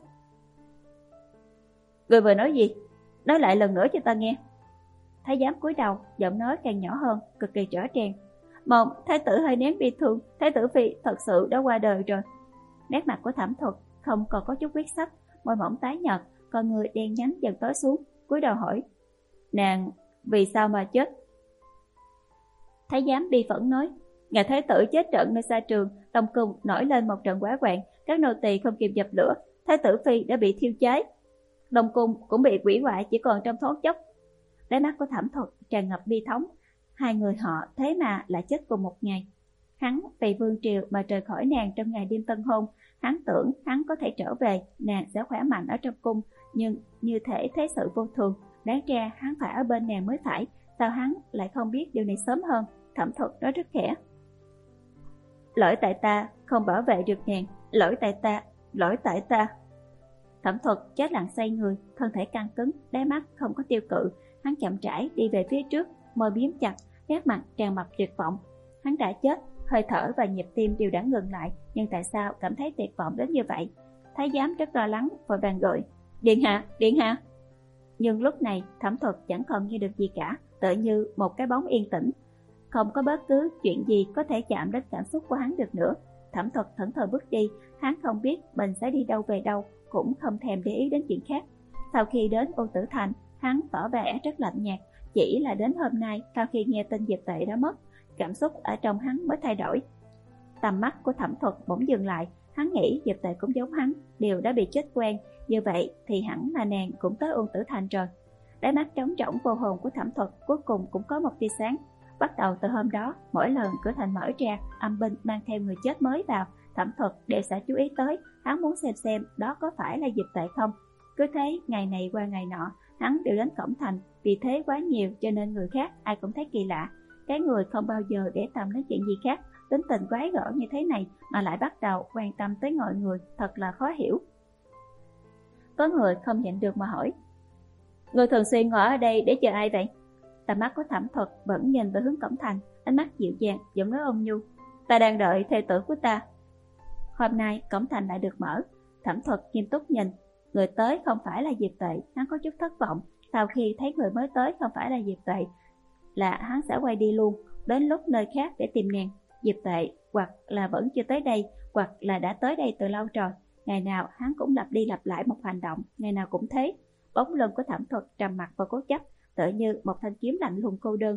Speaker 1: "Người vừa nói gì? Nói lại lần nữa cho ta nghe." Thái giám cúi đầu, giọng nói càng nhỏ hơn, cực kỳ rõ ràng: "Mong thái tử hơi nén bi thương, thái tử phi thật sự đã qua đời rồi." Nét mặt của Thẩm Thuật không còn có chút huyết sắc, môi mỏng tái nhợt, con người đen nhánh dần tối xuống, cúi đầu hỏi: "Nàng vì sao mà chết?" Thái giám bi phẫn nói: "Ngài thái tử chết trận nơi xa trường, Đông Cung nổi lên một trận hỏa hoạn, các nô tỳ không kịp dập lửa, thái tử phi đã bị thiêu cháy. Đông Cung cũng bị hủy hoại chỉ còn trong thoáng chốc." Đáy mắt của Thẩm Thuật tràn ngập bi thống. Hai người họ thế mà lại chết cùng một ngày. Hắn vì vương triều mà rời khỏi nàng trong ngày đêm tân hôn. Hắn tưởng hắn có thể trở về, nàng sẽ khỏe mạnh ở trong cung, nhưng như thể thế sự vô thường. Đáng ra hắn phải ở bên nàng mới phải, sao hắn lại không biết điều này sớm hơn? Thẩm Thuật nói rất khẽ: "Lỗi tại ta không bảo vệ được nàng, lỗi tại ta, lỗi tại ta." Thẩm Thuật chết lặng xoay người, thân thể căng cứng, đáy mắt không có tiêu cự. Hắn chậm rãi đi về phía trước, môi biếm chặt, nét mặt tràn ngập tuyệt vọng. Hắn đã chết, hơi thở và nhịp tim đều đã ngừng lại, nhưng tại sao cảm thấy tuyệt vọng đến như vậy? Thái giám rất lo lắng, vội vàng gọi: "Điện hạ, điện hạ." Nhưng lúc này Thẩm Thuật chẳng còn nghe được gì cả, tựa như một cái bóng yên tĩnh, không có bất cứ chuyện gì có thể chạm đến cảm xúc của hắn được nữa. Thẩm Thuật thẫn thờ bước đi, hắn không biết mình sẽ đi đâu về đâu, cũng không thèm để ý đến chuyện khác. Sau khi đến Ôn Tử Thành, hắn tỏ vẻ rất lạnh nhạt, chỉ là đến hôm nay, sau khi nghe tin Diệp Tệ đã mất, cảm xúc ở trong hắn mới thay đổi. Tầm mắt của Thẩm Thuật bỗng dừng lại, hắn nghĩ Diệp Tệ cũng giống hắn, đều đã bị chết quen, như vậy thì hẳn là nàng cũng tới Ôn Tử Thành rồi. Đáy mắt trống rỗng vô hồn của Thẩm Thuật cuối cùng cũng có một tia sáng. Bắt đầu từ hôm đó, mỗi lần cửa thành mở ra, âm binh mang theo người chết mới vào, Thẩm Thuật đều sẽ chú ý tới, hắn muốn xem xem đó có phải là Diệp Tệ không. Cứ thế, ngày này qua ngày nọ, hắn đều đến cổng thành, vì thế quá nhiều cho nên người khác ai cũng thấy kỳ lạ. Cái người không bao giờ để tâm đến chuyện gì khác, tính tình quái gở như thế này mà lại bắt đầu quan tâm tới mọi người, thật là khó hiểu. Có người không nhịn được mà hỏi: "Người thường xuyên ngồi ở đây để chờ ai vậy?" Tầm mắt của Thẩm Thuật vẫn nhìn về hướng cổng thành, ánh mắt dịu dàng, giọng nói ôn nhu: "Ta đang đợi thê tử của ta." Hôm nay cổng thành lại được mở. Thẩm Thuật nghiêm túc nhìn, người tới không phải là Diệp Tệ, hắn có chút thất vọng. Sau khi thấy người mới tới không phải là Diệp Tệ, là hắn sẽ quay đi luôn, đến lúc nơi khác để tìm nàng. Diệp Tệ hoặc là vẫn chưa tới đây, hoặc là đã tới đây từ lâu rồi. Ngày nào hắn cũng lặp đi lặp lại một hành động, ngày nào cũng thế. Bóng lưng của Thẩm Thuật trầm mặc và cố chấp, tựa như một thanh kiếm lạnh lùng cô đơn.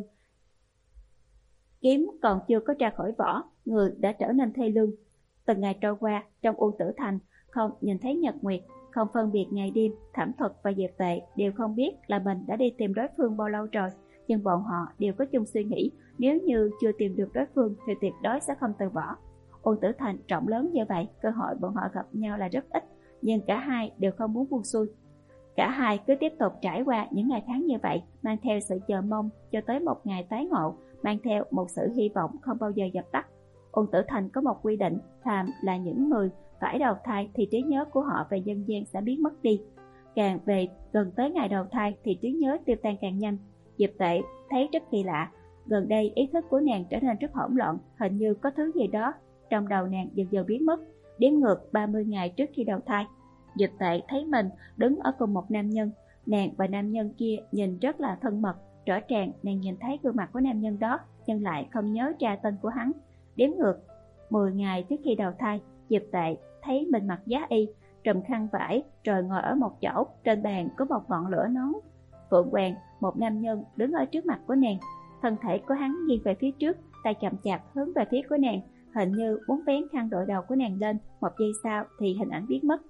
Speaker 1: Kiếm còn chưa có ra khỏi vỏ, người đã trở nên thê lương. Từng ngày trôi qua, trong U Tử Thành không nhìn thấy nhật nguyệt, không phân biệt ngày đêm. Thẩm Thuật và Diệp Tệ đều không biết là mình đã đi tìm đối phương bao lâu rồi, nhưng bọn họ đều có chung suy nghĩ, nếu như chưa tìm được đối phương thì tuyệt đối sẽ không từ bỏ. U Tử Thành rộng lớn như vậy, cơ hội bọn họ gặp nhau là rất ít, nhưng cả hai đều không muốn buông xuôi. Cả hai cứ tiếp tục trải qua những ngày tháng như vậy, mang theo sự chờ mong cho tới một ngày tái ngộ, mang theo một sự hy vọng không bao giờ dập tắt. U Tử Thành có một quy định, phàm là những người phải đầu thai thì trí nhớ của họ về nhân gian sẽ biến mất đi. Càng về gần tới ngày đầu thai thì trí nhớ tiêu tan càng nhanh. Diệp Tệ thấy rất kỳ lạ, gần đây ý thức của nàng trở nên rất hỗn loạn, hình như có thứ gì đó trong đầu nàng dần dần biến mất. Đếm ngược ba mươi ngày trước khi đầu thai, Diệp Tệ thấy mình đứng ở cùng một nam nhân. Nàng và nam nhân kia nhìn rất là thân mật, rõ ràng nàng nhìn thấy gương mặt của nam nhân đó, nhưng lại không nhớ ra tên của hắn. Đếm ngược mười ngày trước khi đầu thai, Diệp Tệ thấy mình mặc giá y, trùm khăn vải, rồi ngồi ở một chỗ. Trên bàn có một ngọn lửa nóng phượng hoàng. Một nam nhân đứng ở trước mặt của nàng, thân thể của hắn nghiêng về phía trước, tay chậm chạp hướng về phía của nàng, hình như muốn vén khăn đội đầu của nàng lên. Một giây sau thì hình ảnh biến mất.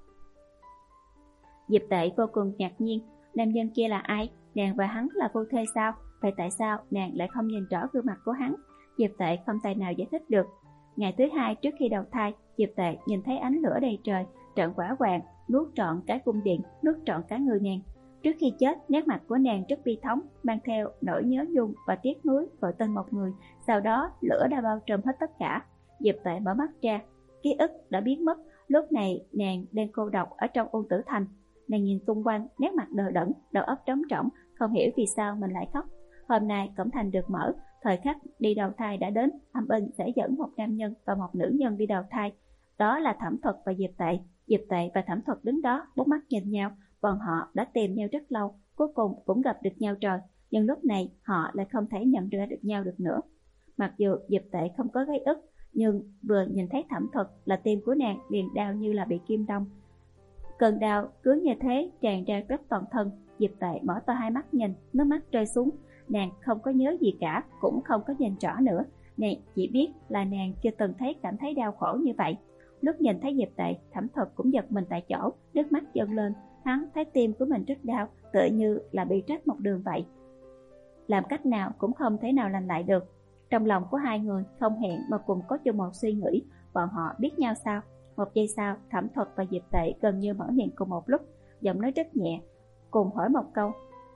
Speaker 1: Diệp Tệ vô cùng ngạc nhiên, nam nhân kia là ai? Nàng và hắn là phu thê sao? Vậy tại sao nàng lại không nhìn rõ gương mặt của hắn? Diệp Tệ không tài nào giải thích được. Ngày thứ hai trước khi đầu thai, Diệp Tệ nhìn thấy ánh lửa đầy trời, trận hỏa hoạn nuốt trọn cái cung điện, nuốt trọn cả người nàng. Trước khi chết, nét mặt của nàng rất bi thống, mang theo nỗi nhớ nhung và tiếc nuối gọi tên một người. Sau đó lửa đã bao trùm hết tất cả. Diệp Tệ mở mắt ra, ký ức đã biến mất. Lúc này nàng đang cô độc ở trong U Tử Thành. Nàng nhìn xung quanh, nét mặt đờ đẫn, đầu óc trống trỏng, không hiểu vì sao mình lại khóc. Hôm nay cổng thành được mở, thời khắc đi đầu thai đã đến. Âm binh sẽ dẫn một nam nhân và một nữ nhân đi đầu thai, đó là Thẩm Thuật và Diệp Tệ. Diệp Tệ và Thẩm Thuật đứng đó, bốn mắt nhìn nhau. Bọn họ đã tìm nhau rất lâu, cuối cùng cũng gặp được nhau rồi, nhưng lúc này họ lại không thể nhận ra được nhau được nữa. Mặc dù Diệp Tệ không có gây ức, nhưng vừa nhìn thấy Thẩm Thuật là tim của nàng liền đau như là bị kim đâm. Cơn đau cứ như thế tràn ra khắp toàn thân. Diệp Tệ mở to hai mắt nhìn, nước mắt rơi xuống. Nàng không có nhớ gì cả, cũng không có nhìn rõ nữa. Nàng chỉ biết là nàng chưa từng thấy cảm thấy đau khổ như vậy. Lúc nhìn thấy Diệp Tệ, Thẩm Thuật cũng giật mình tại chỗ, nước mắt dâng lên. Hắn thấy tim của mình rất đau, tựa như là bị rách một đường vậy. Làm cách nào cũng không thể nào lành lại được. Trong lòng của hai người không hẹn mà cùng có chung một suy nghĩ, bọn họ biết nhau sao? Một giây sau, Thẩm Thuật và Diệp Tệ gần như mở miệng cùng một lúc, giọng nói rất nhẹ, cùng hỏi một câu.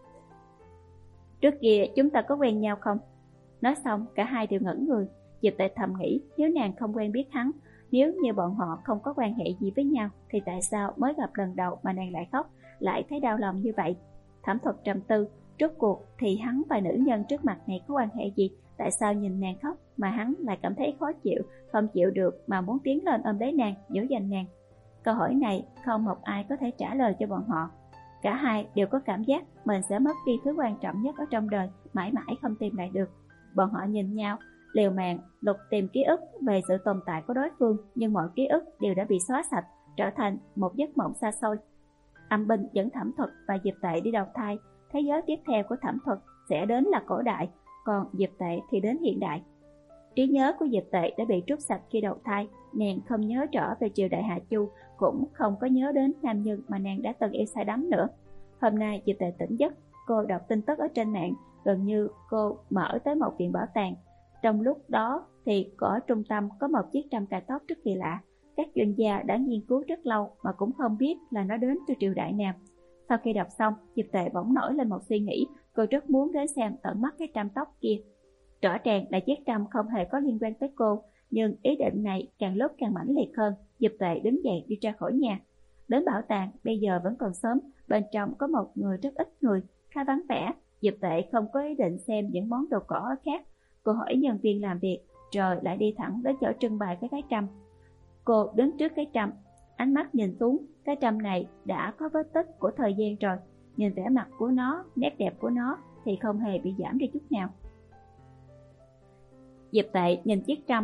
Speaker 1: Trước kia chúng ta có quen nhau không? Nói xong, cả hai đều ngẩn người. Diệp Tệ thầm nghĩ, nếu nàng không quen biết hắn, nếu như bọn họ không có quan hệ gì với nhau, thì tại sao mới gặp lần đầu mà nàng lại khóc, lại thấy đau lòng như vậy? Thẩm Thuật trầm tư, rốt cuộc thì hắn và nữ nhân trước mặt này có quan hệ gì? Tại sao nhìn nàng khóc mà hắn lại cảm thấy khó chịu, không chịu được mà muốn tiến lên ôm lấy nàng, dỗ dành nàng? Câu hỏi này không một ai có thể trả lời cho bọn họ. Cả hai đều có cảm giác mình sẽ mất đi thứ quan trọng nhất ở trong đời, mãi mãi không tìm lại được. Bọn họ nhìn nhau, liều mạng lục tìm ký ức về sự tồn tại của đối phương, nhưng mọi ký ức đều đã bị xóa sạch, trở thành một giấc mộng xa xôi. Âm binh dẫn Thẩm Thuật và Diệp Tệ đi đầu thai. Thế giới tiếp theo của Thẩm Thuật sẽ đến là cổ đại, còn Diệp Tệ thì đến hiện đại. Trí nhớ của Diệp Tệ đã bị trút sạch khi đầu thai. Nàng không nhớ rõ về triều đại Hạ Chu, cũng không có nhớ đến nam nhân mà nàng đã từng yêu say đắm nữa. Hôm nay Diệp Tệ tỉnh giấc, cô đọc tin tức ở trên mạng, gần như cô mở tới một viện bảo tàng. Trong lúc đó thì ở trung tâm có một chiếc trăm cài tóc rất kỳ lạ. Các chuyên gia đã nghiên cứu rất lâu mà cũng không biết là nó đến từ triều đại nào. Sau khi đọc xong, Diệp Tệ bỗng nổi lên một suy nghĩ, cô rất muốn đến xem tận mắt cái trăm tóc kia. Rõ ràng là chiếc trăm không hề có liên quan tới cô, nhưng ý định này càng lúc càng mãnh liệt hơn. Diệp Tệ đứng dậy đi ra khỏi nhà. Đến bảo tàng bây giờ vẫn còn sớm, bên trong có một người rất ít người, khá vắng vẻ. Diệp Tệ không có ý định xem những món đồ cổ khác. Cô hỏi nhân viên làm việc, rồi lại đi thẳng đến chỗ trưng bày cái cái trăm. Cô đứng trước cái trăm, ánh mắt nhìn xuống, cái trăm này đã có vết tích của thời gian rồi. Nhìn vẻ mặt của nó, nét đẹp của nó thì không hề bị giảm đi chút nào. Diệp Tệ nhìn chiếc trăm,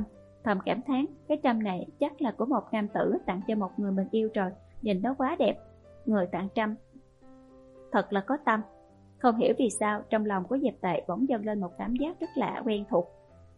Speaker 1: Thầm cảm thán, cái trâm này chắc là của một nam tử tặng cho một người mình yêu rồi, nhìn nó quá đẹp. Người tặng trâm thật là có tâm. Không hiểu vì sao trong lòng của Diệp Tệ bỗng dâng lên một cảm giác rất lạ quen thuộc.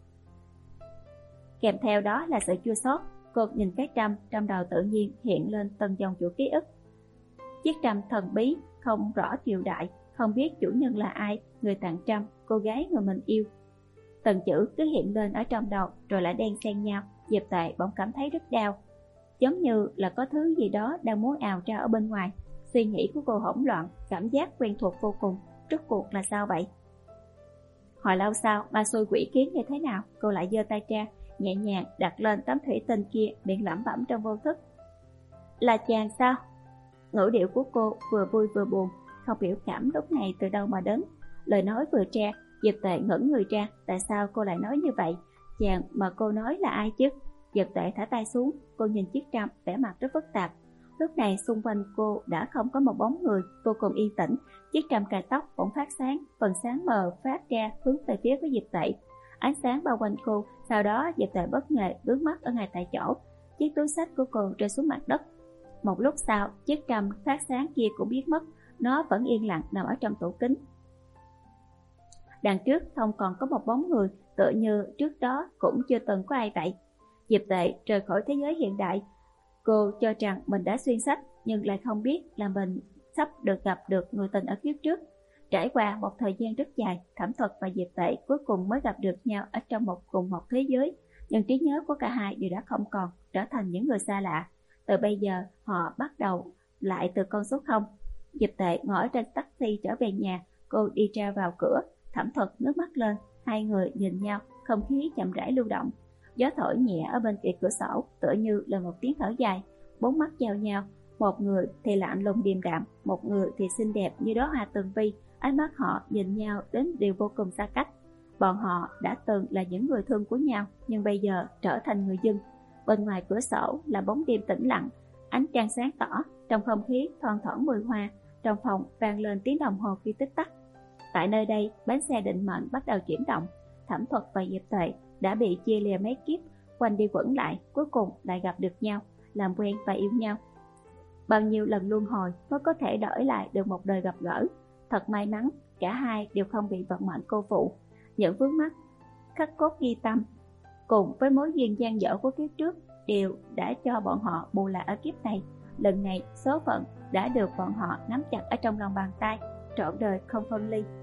Speaker 1: Kèm theo đó là sự chua xót. Cô nhìn cái trâm, trong đầu tự nhiên hiện lên từng dòng chuỗi ký ức. Chiếc trâm thần bí, không rõ triều đại, không biết chủ nhân là ai, người tặng trâm, cô gái người mình yêu. Từng chữ cứ hiện lên ở trong đầu rồi lại đan xen nhau. Diệp Tệ bỗng cảm thấy rất đau, giống như là có thứ gì đó đang muốn ào ra ở bên ngoài. Suy nghĩ của cô hỗn loạn, cảm giác quen thuộc vô cùng. Rốt cuộc là sao vậy? Hồi lâu sau, ma xui quỷ kiến như thế nào, cô lại giơ tay ra, nhẹ nhàng đặt lên tấm thủy tinh kia, miệng lẩm bẩm trong vô thức. Là chàng sao? Ngữ điệu của cô vừa vui vừa buồn, không biểu cảm lúc này từ đâu mà đến. Lời nói vừa ra, Diệp Tệ ngẩn người ra, tại sao cô lại nói như vậy? Chàng mà cô nói là ai chứ? Diệp Tệ thả tay xuống, cô nhìn chiếc trâm, vẻ mặt rất phức tạp. Lúc này xung quanh cô đã không có một bóng người, vô cùng yên tĩnh. Chiếc trâm cài tóc bỗng phát sáng, phần sáng mờ phát ra hướng về phía của Diệp Tệ. Ánh sáng bao quanh cô, sau đó Diệp Tệ bất ngờ vướng mắt ở ngay tại chỗ. Chiếc túi xách của cô rơi xuống mặt đất. Một lúc sau, chiếc trâm phát sáng kia cũng biến mất, nó vẫn yên lặng nằm ở trong tủ kính. Đằng trước không còn có một bóng người, tựa như trước đó cũng chưa từng có ai vậy. Diệp Tệ rời khỏi thế giới hiện đại. Cô cho rằng mình đã xuyên sách, nhưng lại không biết là mình sắp được gặp được người tình ở kiếp trước. Trải qua một thời gian rất dài, Thẩm Thuật và Diệp Tệ cuối cùng mới gặp được nhau ở trong một cùng một thế giới. Nhưng trí nhớ của cả hai đều đã không còn, trở thành những người xa lạ. Từ bây giờ, họ bắt đầu lại từ con số không. Diệp Tệ ngồi trên taxi trở về nhà, cô đi ra vào cửa. Thẩm Thuật nước mắt lên, hai người nhìn nhau, không khí chậm rãi lưu động. Gió thổi nhẹ ở bên kia cửa sổ, tựa như là một tiếng thở dài. Bốn mắt giao nhau, một người thì lạnh lùng điềm đạm, một người thì xinh đẹp như đóa hoa tường vi. Ánh mắt họ nhìn nhau đến điều vô cùng xa cách. Bọn họ đã từng là những người thương của nhau, nhưng bây giờ trở thành người dưng. Bên ngoài cửa sổ là bóng đêm tĩnh lặng, ánh trăng sáng tỏ, trong không khí thoang thoảng mùi hoa. Trong phòng vang lên tiếng đồng hồ khi tích tắc. Tại nơi đây, bánh xe định mệnh bắt đầu chuyển động. Thẩm Thuật và Diệp Tệ đã bị chia lìa mấy kiếp, quanh đi quẩn lại, cuối cùng lại gặp được nhau, làm quen và yêu nhau. Bao nhiêu lần luân hồi mới có thể đổi lại được một đời gặp gỡ. Thật may mắn, cả hai đều không bị vận mệnh cô phụ. Những vướng mắc khắc cốt ghi tâm cùng với mối duyên dang dở của kiếp trước đều đã cho bọn họ bù lại ở kiếp này. Lần này số phận đã được bọn họ nắm chặt ở trong lòng bàn tay, trọn đời không phân ly.